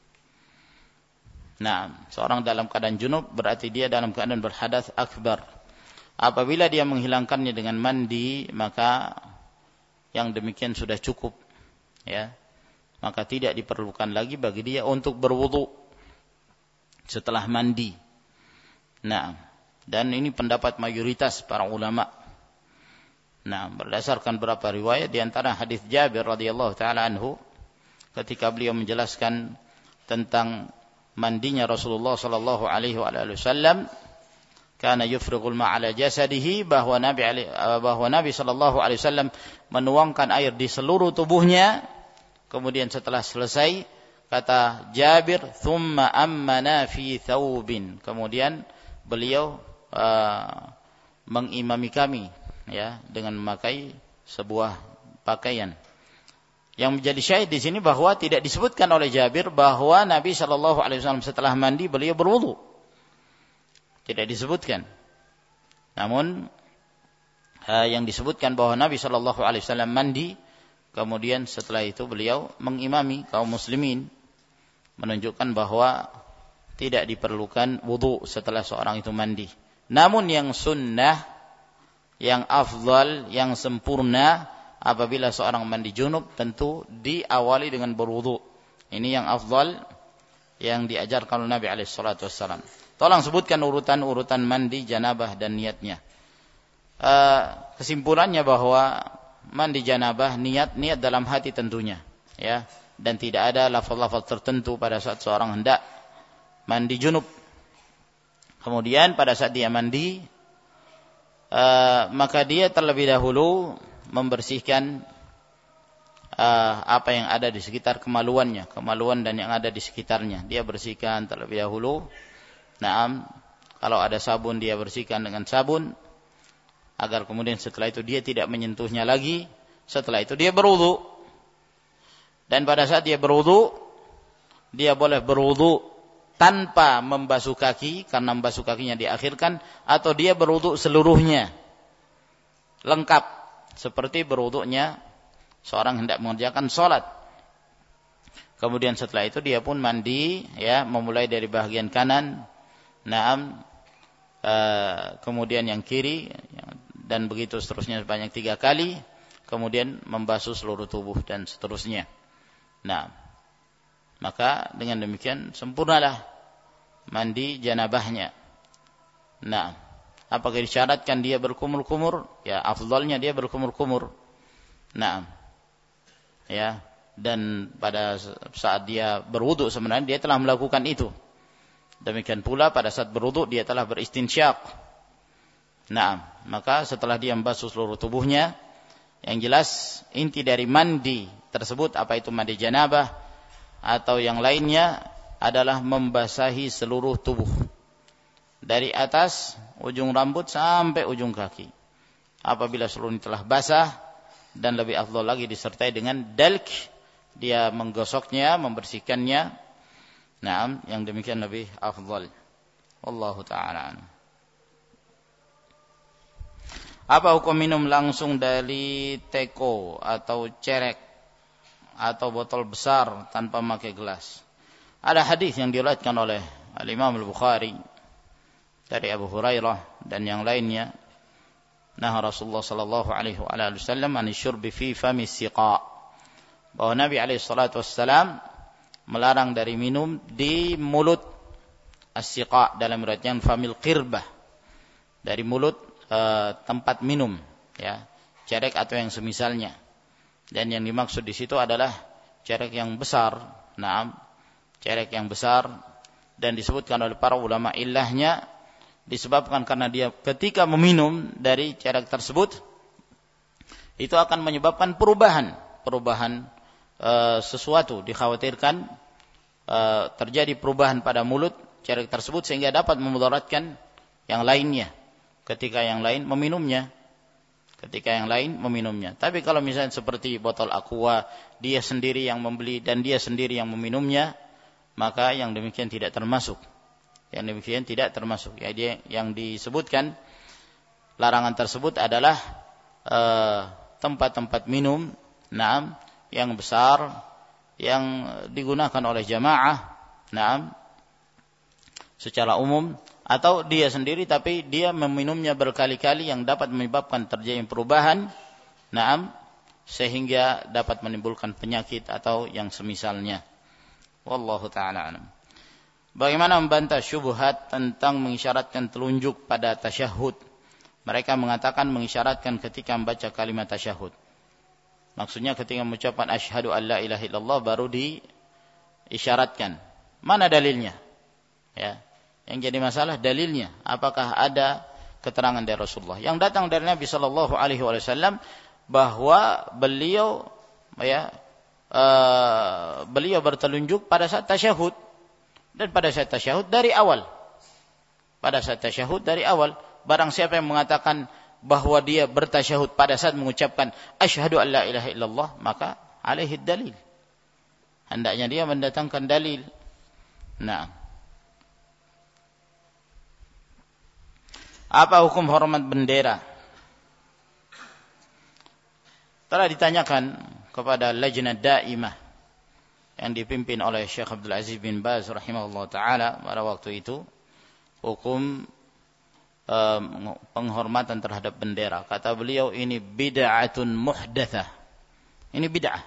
Nah, seorang dalam keadaan junub berarti dia dalam keadaan berhadas akbar. Apabila dia menghilangkannya dengan mandi, maka yang demikian sudah cukup, ya. Maka tidak diperlukan lagi bagi dia untuk berwudu setelah mandi. Nah, dan ini pendapat mayoritas para ulama. Nah, berdasarkan beberapa riwayat, di antara hadis Jabir radhiyallahu taala anhu ketika beliau menjelaskan tentang mandinya Rasulullah sallallahu alaihi wasallam, kana yufrighul ma' ala jasadihi, bahwa Nabi sallallahu alaihi wasallam menuangkan air di seluruh tubuhnya. Kemudian setelah selesai, kata Jabir, thumma ammana fi thawbin, kemudian beliau mengimami kami, ya, dengan memakai sebuah pakaian. Yang menjadi syahid di sini bahwa tidak disebutkan oleh Jabir bahwa Nabi sallallahu alaihi wasallam setelah mandi beliau berwudu. Tidak disebutkan. Namun yang disebutkan bahwa Nabi sallallahu alaihi wasallam mandi, kemudian setelah itu beliau mengimami kaum muslimin, menunjukkan bahwa tidak diperlukan wudu setelah seorang itu mandi. Namun yang sunnah, yang afdal, yang sempurna, apabila seorang mandi junub tentu diawali dengan berwudu. Ini yang afdal yang diajarkan oleh Nabi alaihi salatu wassalam. Tolong sebutkan urutan mandi janabah dan niatnya. Kesimpulannya bahwa mandi janabah niat dalam hati tentunya, ya, dan tidak ada lafaz-lafaz tertentu pada saat seorang hendak mandi junub. Kemudian pada saat dia mandi, maka dia terlebih dahulu membersihkan apa yang ada di sekitar kemaluan dan yang ada di sekitarnya. Dia bersihkan terlebih dahulu. Naam, kalau ada sabun dia bersihkan dengan sabun, agar kemudian setelah itu dia tidak menyentuhnya lagi. Setelah itu dia berwudu. Dan pada saat dia berwudu, dia boleh berwudu tanpa membasuh kaki, karena membasuh kakinya diakhirkan, atau dia berwudu seluruhnya, lengkap, seperti berwudunya seorang hendak mengerjakan sholat. Kemudian setelah itu dia pun mandi, ya, memulai dari bagian kanan, naam, kemudian yang kiri, dan begitu seterusnya sebanyak 3 kali, kemudian membasuh seluruh tubuh dan seterusnya. Nah, maka dengan demikian sempurnalah mandi janabahnya. Nah, apakah disyaratkan dia berkumur-kumur? Ya, afdalnya dia berkumur-kumur. Nah, ya, dan pada saat dia berwudu sebenarnya dia telah melakukan itu. Demikian pula pada saat berwudu dia telah beristinsyak. Nah, maka setelah dia membasuh seluruh tubuhnya, yang jelas inti dari mandi tersebut, apa itu mandi janabah atau yang lainnya, adalah membasahi seluruh tubuh dari atas ujung rambut sampai ujung kaki. Apabila seluruhnya telah basah, dan lebih afdal lagi disertai dengan dalk, dia menggosoknya, membersihkannya. Nah, yang demikian lebih afdal. Wallahu ta'ala. Apa hukum minum langsung dari teko atau cerek atau botol besar tanpa memakai gelas? Ada hadis yang diriwayatkan oleh Al-Imam Al-Bukhari dari Abu Hurairah dan yang lainnya. Nah, Rasulullah sallallahu alaihi wasallam an syurbi fi fami siqa. Bahwa Nabi alaihi salatu wassalam melarang dari minum di mulut as-siqa, dalam riwayat famil qirbah, dari mulut tempat minum, ya, cerek atau yang semisalnya. Dan yang dimaksud di situ adalah cerek yang besar. Naam, cerek yang besar, dan disebutkan oleh para ulama ilahnya disebabkan karena dia ketika meminum dari cerek tersebut itu akan menyebabkan perubahan sesuatu, dikhawatirkan terjadi perubahan pada mulut cerek tersebut sehingga dapat memudaratkan yang lainnya ketika yang lain meminumnya. Tapi kalau misalnya seperti botol Aqua, dia sendiri yang membeli dan dia sendiri yang meminumnya, maka yang demikian tidak termasuk. Ya, yang disebutkan larangan tersebut adalah tempat-tempat minum, yang besar, yang digunakan oleh jamaah, secara umum, atau dia sendiri tapi dia meminumnya berkali-kali yang dapat menyebabkan terjadi perubahan, sehingga dapat menimbulkan penyakit atau yang semisalnya. Wallahu ta'ala alam. Bagaimana membantah syubhat tentang mengisyaratkan telunjuk pada tasyahud? Mereka mengatakan mengisyaratkan ketika membaca kalimat tasyahud. Maksudnya ketika mengucapkan asyhadu an la ilaha illallah baru diisyaratkan. Mana dalilnya? Ya. Yang jadi masalah dalilnya. Apakah ada keterangan dari Rasulullah? Yang datang dari Nabi sallallahu alaihi wasallam bahwa beliau bertelunjuk pada saat tasyahud. Dan pada saat tasyahud dari awal. Barang siapa yang mengatakan bahwa dia bertasyahud pada saat mengucapkan asyhadu an la ilaha illallah, maka alaihi dalil. Hendaknya dia mendatangkan dalil. Apa hukum hormat bendera? Telah ditanyakan kepada Lajnah Daimah yang dipimpin oleh Syekh Abdul Aziz bin Baz rahimahullah ta'ala pada waktu itu, hukum penghormatan terhadap bendera. Kata beliau, ini bid'atun muhdatsah. Ini bid'ah.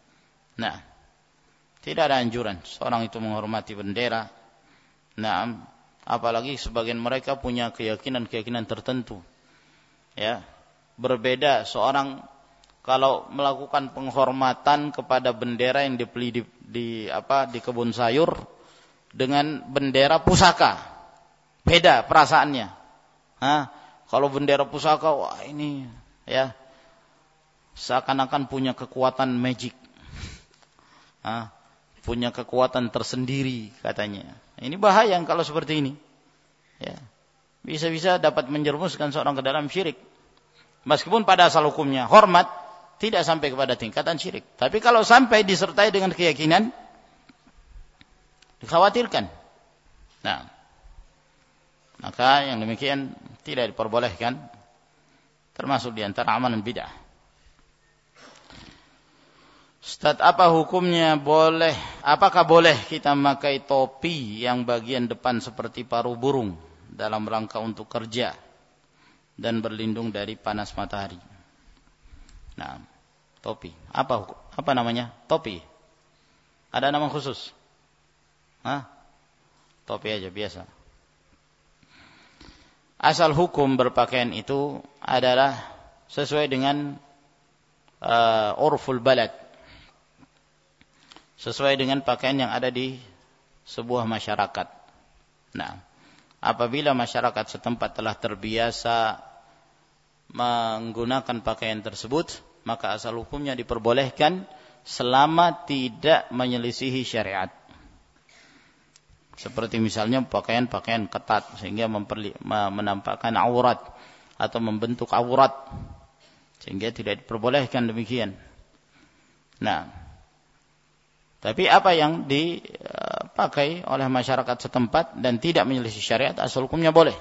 Tidak ada anjuran seorang itu menghormati bendera. Apalagi sebagian mereka punya keyakinan tertentu. Ya. Berbeda seorang kalau melakukan penghormatan kepada bendera yang dibeli di kebun sayur dengan bendera pusaka. Beda perasaannya. Kalau bendera pusaka, wah ini ya seakan-akan punya kekuatan magic. Punya kekuatan tersendiri katanya. Ini bahaya kalau seperti ini. Ya. Bisa-bisa dapat menjerumuskan seorang ke dalam syirik. Meskipun pada asal hukumnya hormat tidak sampai kepada tingkatan syirik. Tapi kalau sampai disertai dengan keyakinan, dikhawatirkan. Maka yang demikian tidak diperbolehkan, termasuk di antara amalan bid'ah. Ustaz, apa hukumnya apakah boleh kita memakai topi yang bagian depan seperti paruh burung dalam rangka untuk kerja dan berlindung dari panas matahari? Topi. Apa namanya? Topi. Ada nama khusus? Topi aja biasa. Asal hukum berpakaian itu adalah sesuai dengan urful balad. Sesuai dengan pakaian yang ada di sebuah masyarakat. Apabila masyarakat setempat telah terbiasa menggunakan pakaian tersebut, maka asal hukumnya diperbolehkan selama tidak menyelisihi syariat. Seperti misalnya pakaian-pakaian ketat sehingga menampakkan aurat atau membentuk aurat, sehingga tidak diperbolehkan demikian. Tapi apa yang dipakai oleh masyarakat setempat dan tidak menyelisih syariat, asal hukumnya boleh.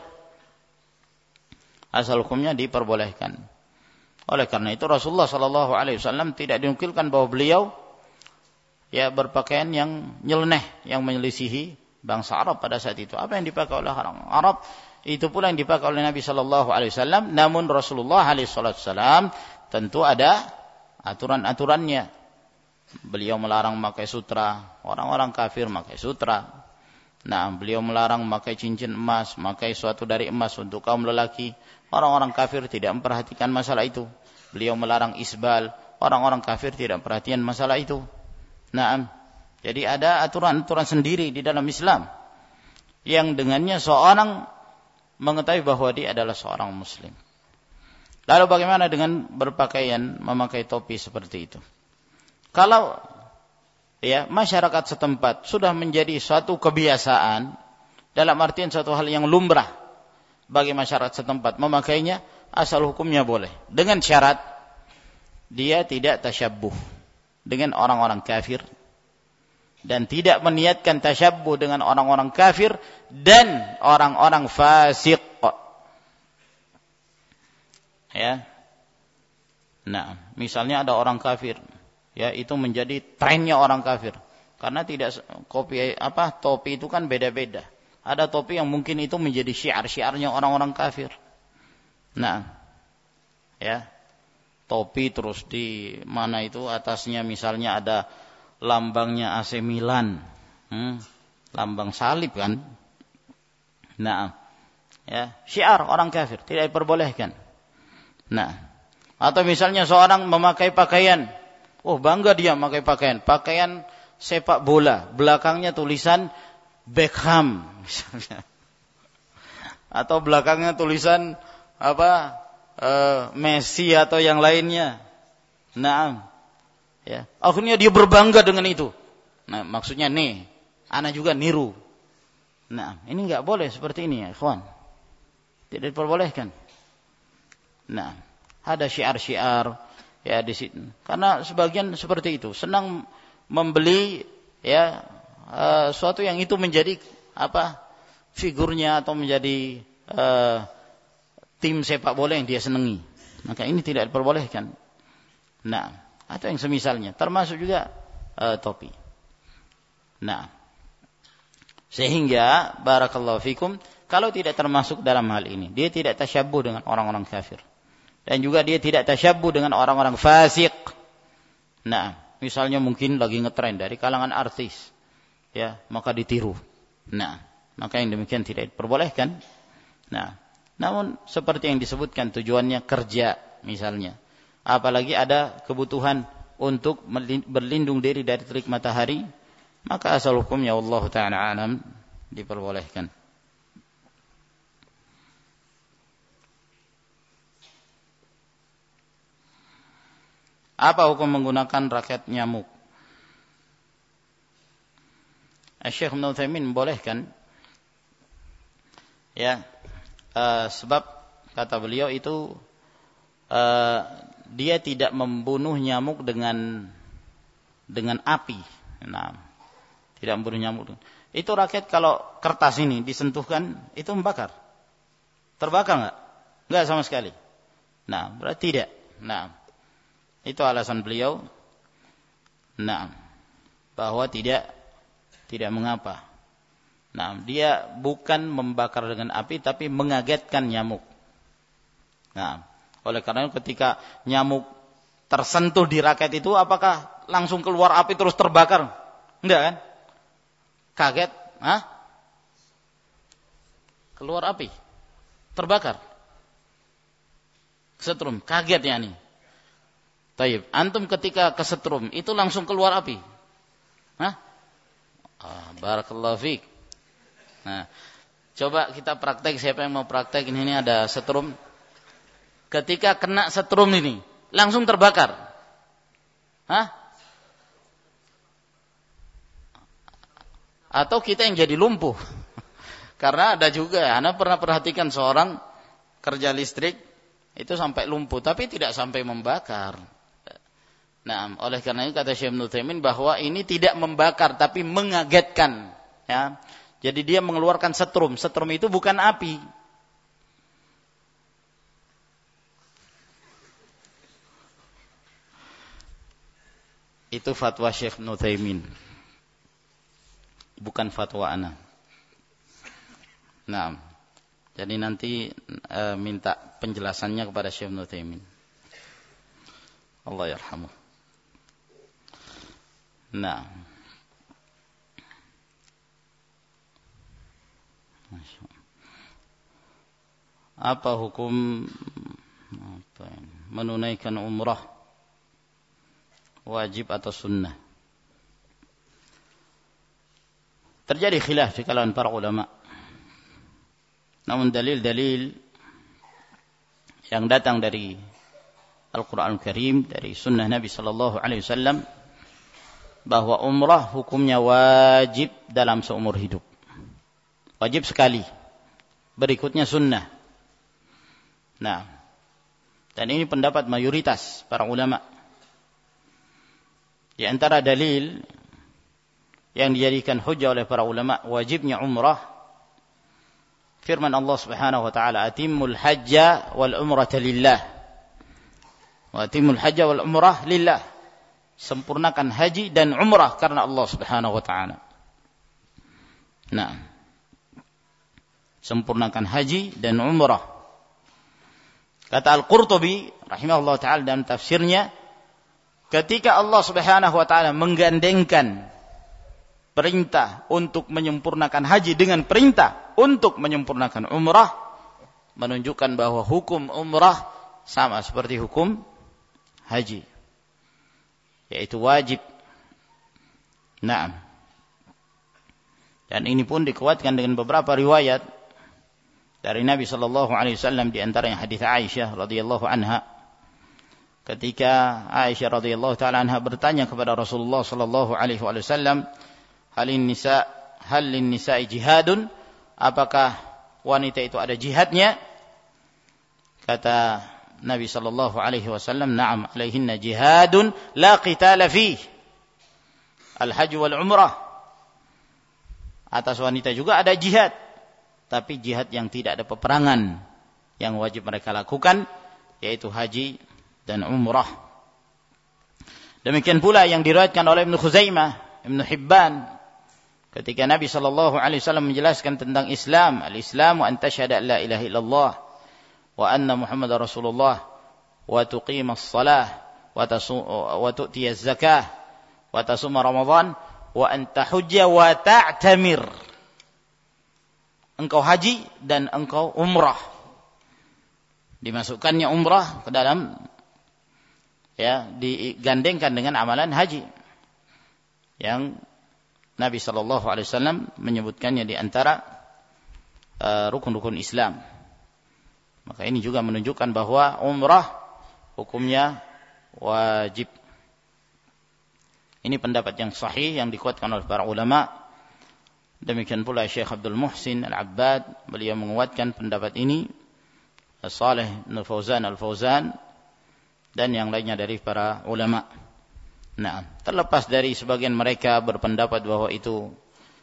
Asal hukumnya diperbolehkan. Oleh karena itu Rasulullah SAW tidak dinukilkan bahwa beliau berpakaian yang nyeleneh, yang menyelisihi bangsa Arab pada saat itu. Apa yang dipakai oleh orang Arab, itu pula yang dipakai oleh Nabi SAW. Namun Rasulullah SAW tentu ada aturan-aturannya. Beliau melarang memakai sutra, orang-orang kafir memakai sutra. Beliau melarang memakai cincin emas, memakai suatu dari emas untuk kaum lelaki. Orang-orang kafir tidak memperhatikan masalah itu. Beliau melarang isbal, orang-orang kafir tidak memperhatikan masalah itu. Jadi ada aturan-aturan sendiri di dalam Islam yang dengannya seorang mengetahui bahwa dia adalah seorang muslim. Lalu bagaimana dengan berpakaian memakai topi seperti itu? Kalau ya masyarakat setempat sudah menjadi suatu kebiasaan, dalam artian suatu hal yang lumrah bagi masyarakat setempat memakainya, asal hukumnya boleh, dengan syarat dia tidak tasyabbuh dengan orang-orang kafir dan tidak meniatkan tasyabbuh dengan orang-orang kafir dan orang-orang fasik. Ya. Nah, misalnya ada orang kafir, ya itu menjadi trennya orang kafir. Karena tidak topi itu kan beda-beda. Ada topi yang mungkin itu menjadi syiar-syiarnya orang-orang kafir. Nah, ya. Topi terus di mana itu atasnya misalnya ada lambangnya AC Milan. Lambang salib kan. Nah, ya, syiar orang kafir, tidak diperbolehkan. Nah, atau misalnya seorang memakai pakaian, bangga dia memakai pakaian sepak bola, belakangnya tulisan Beckham misalnya. Atau belakangnya tulisan Messi atau yang lainnya. Nah, ya, akhirnya dia berbangga dengan itu. Nah, maksudnya ana juga niru. Nah, ini enggak boleh seperti ini ya, ikhwan. Tidak diperbolehkan. Nah, ada syiar-syiar ya di situ. Karena sebagian seperti itu, senang membeli ya suatu yang itu menjadi figurnya atau menjadi tim sepak bola yang dia senangi. Maka ini tidak diperbolehkan. Nah, atau yang semisalnya, termasuk juga topi. Nah, sehingga barakallahu fikum, kalau tidak termasuk dalam hal ini, dia tidak tasyabbuh dengan orang-orang kafir. Dan juga dia tidak tasyabbuh dengan orang-orang fasik. Nah, misalnya mungkin lagi ngetren dari kalangan artis, ya, maka ditiru. Nah, maka yang demikian tidak diperbolehkan. Nah, namun seperti yang disebutkan tujuannya kerja misalnya. Apalagi ada kebutuhan untuk berlindung diri dari terik matahari, maka asal hukumnya Allah Ta'ala alam diperbolehkan. Apa hukum menggunakan raket nyamuk? Syekh Ibnu Utsaimin membolehkan. Ya, sebab kata beliau itu dia tidak membunuh nyamuk dengan api. Nah, tidak membunuh nyamuk. Itu raket kalau kertas ini disentuhkan itu membakar. Terbakar enggak? Enggak sama sekali. Nah, berarti tidak. Nah, itu alasan beliau. Nah, bahwa tidak mengapa. Nah, dia bukan membakar dengan api tapi mengagetkan nyamuk. Nah, oleh karena itu ketika nyamuk tersentuh di raket itu, apakah langsung keluar api terus terbakar? Enggak kan? Kaget, keluar api, terbakar. Kesetrum, kaget ya nih. Taib, antum ketika kesetrum itu langsung keluar api. Barakallahu fiik. Nah, coba kita praktek, siapa yang mau praktek? Ini ada setrum. Ketika kena setrum ini, langsung terbakar. Atau kita yang jadi lumpuh. Karena ada juga, Anda pernah perhatikan seorang kerja listrik itu sampai lumpuh, tapi tidak sampai membakar. Nah, oleh karena itu kata Syekh Ibnu Utsaimin bahwa ini tidak membakar tapi mengagetkan, ya. Jadi dia mengeluarkan setrum. Setrum itu bukan api. Itu fatwa Syekh Ibnu Utsaimin. Bukan fatwa ana. Nah, jadi nanti minta penjelasannya kepada Syekh Ibnu Utsaimin. Allah yarhamuh. Nah, apa hukum menunaikan umrah, wajib atau sunnah? Terjadi khilaf di kalangan para ulama. Namun dalil-dalil yang datang dari Al-Quran Al-Karim, dari sunnah Nabi sallallahu alaihi wasallam, bahwa umrah hukumnya wajib dalam seumur hidup. Wajib sekali. Berikutnya sunnah. Nah, dan ini pendapat mayoritas para ulama. Di antara dalil yang dijadikan hujjah oleh para ulama wajibnya umrah, firman Allah Subhanahu wa taala, "Atimmul hajja wal umrata lillah." Wa atimmul hajja wal umrah lillah. Sempurnakan haji dan umrah karena Allah Subhanahu wa taala. Nah, sempurnakan haji dan umrah. Kata Al-Qurtubi rahimahullah taala dalam tafsirnya, ketika Allah Subhanahu wa taala menggandengkan perintah untuk menyempurnakan haji dengan perintah untuk menyempurnakan umrah, menunjukkan bahwa hukum umrah sama seperti hukum haji, yaitu wajib. Naam. Dan ini pun dikuatkan dengan beberapa riwayat dari Nabi sallallahu alaihi wasallam, di antaranya hadis Aisyah radhiyallahu anha. Ketika Aisyah radhiyallahu taala anha bertanya kepada Rasulullah sallallahu alaihi wasallam, hal lin nisa'i jihadun, apakah wanita itu ada jihadnya? Kata Nabi sallallahu alaihi wasallam, na'am, alaihinna jihadun la qitala fih. Al-hajj wal umrah. Atas wanita juga ada jihad, tapi jihad yang tidak ada peperangan yang wajib mereka lakukan, yaitu haji dan umrah. Demikian pula yang diriwayatkan oleh Ibnu Khuzaimah, Ibnu Hibban, ketika Nabi sallallahu alaihi wasallam menjelaskan tentang Islam, al-Islamu an tasyhada an la ilaha illallah wa anna Muhammadar Rasulullah wa tuqimas shalah wa tu'tiyaz zakah wa tasuma Ramadan wa an tahujja wa ta'tamir. Engkau haji dan engkau umrah. Dimasukkannya umrah ke dalam, ya, digandengkan dengan amalan haji yang Nabi sallallahu alaihi wasallam menyebutkannya di antara rukun-rukun Islam. Maka ini juga menunjukkan bahwa umrah hukumnya wajib. Ini pendapat yang sahih yang dikuatkan oleh para ulama. Demikian pula Syekh Abdul Muhsin Al-Abbad, beliau menguatkan pendapat ini, Saleh bin Fauzan Al-Fauzan, dan yang lainnya dari para ulama. Nah, terlepas dari sebagian mereka berpendapat bahwa itu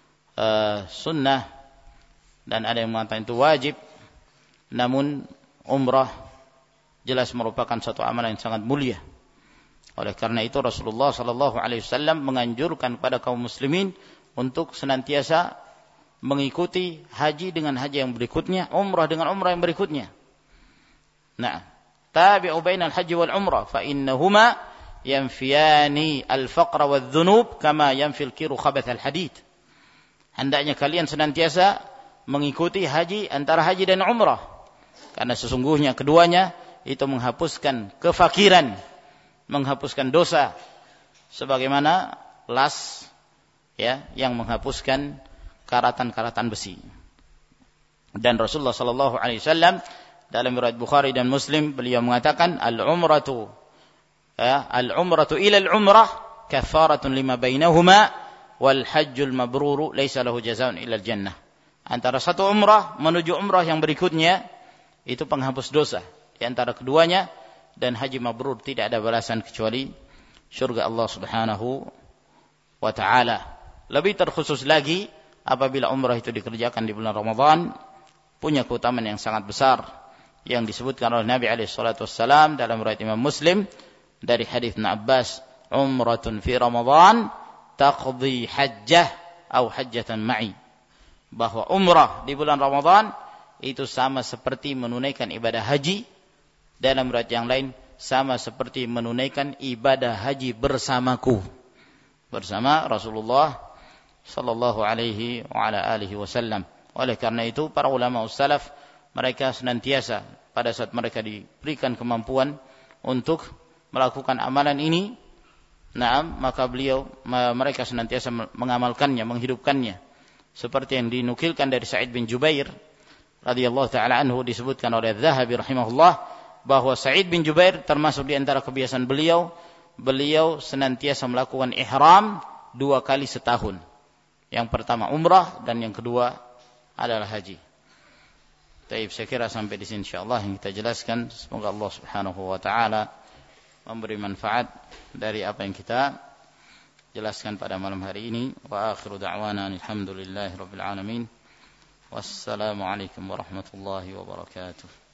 sunnah dan ada yang mengatakan itu wajib, namun umrah jelas merupakan satu amalan yang sangat mulia. Oleh karena itu Rasulullah sallallahu alaihi wasallam menganjurkan kepada kaum muslimin untuk senantiasa mengikuti haji dengan haji yang berikutnya, umrah dengan umrah yang berikutnya. Nah, tabi'u bainal haji wal umrah fa innahuma yanfiyani al-faqra wadh-dhunub kama yanfil kiru khabath al-hadid. Hendaknya kalian senantiasa mengikuti haji, antara haji dan umrah, karena sesungguhnya keduanya itu menghapuskan kefakiran, menghapuskan dosa, sebagaimana las, ya, yang menghapuskan karatan-karatan besi. Dan Rasulullah sallallahu alaihi wasallam dalam riwayat Bukhari dan Muslim, beliau mengatakan al-umratu ila al-umrah kafaratun lima bainahuma wal hajjul mabruru laisa lahu jazaa'un illa al-jannah. Antara satu umrah menuju umrah yang berikutnya itu penghapus dosa di antara keduanya, dan haji mabrur tidak ada balasan kecuali surga Allah Subhanahu wa taala. Lebih terkhusus lagi apabila umrah itu dikerjakan di bulan Ramadan, punya keutamaan yang sangat besar yang disebutkan oleh Nabi alaihi salatu wassalam dalam riwayat Imam Muslim dari hadis Ibnu Abbas, umratun fi Ramadan taqdi hajjah atau hajjatan ma'i, bahwa umrah di bulan Ramadan itu sama seperti menunaikan ibadah haji. Dalam riwayat yang lain, sama seperti menunaikan ibadah haji bersamaku, bersama Rasulullah sallallahu alaihi wa ala alihi wasallam. Oleh karena itu para ulama salaf, mereka senantiasa pada saat mereka diberikan kemampuan untuk melakukan amalan ini, maka mereka senantiasa mengamalkannya, menghidupkannya, seperti yang dinukilkan dari Sa'id bin Jubair radhiyallahu taala anhu disebutkan oleh Az-Zahabi rahimahullah bahwa Sa'id bin Jubair termasuk di antara kebiasaan beliau senantiasa melakukan ihram 2 kali setahun. Yang pertama umrah dan yang kedua adalah haji. Baik, saya kira sampai di sini insyaallah yang kita jelaskan. Semoga Allah Subhanahu wa taala memberi manfaat dari apa yang kita jelaskan pada malam hari ini. Wa akhiru da'wana alhamdulillahirabbil alamin. Wassalamu alaikum warahmatullahi wabarakatuh.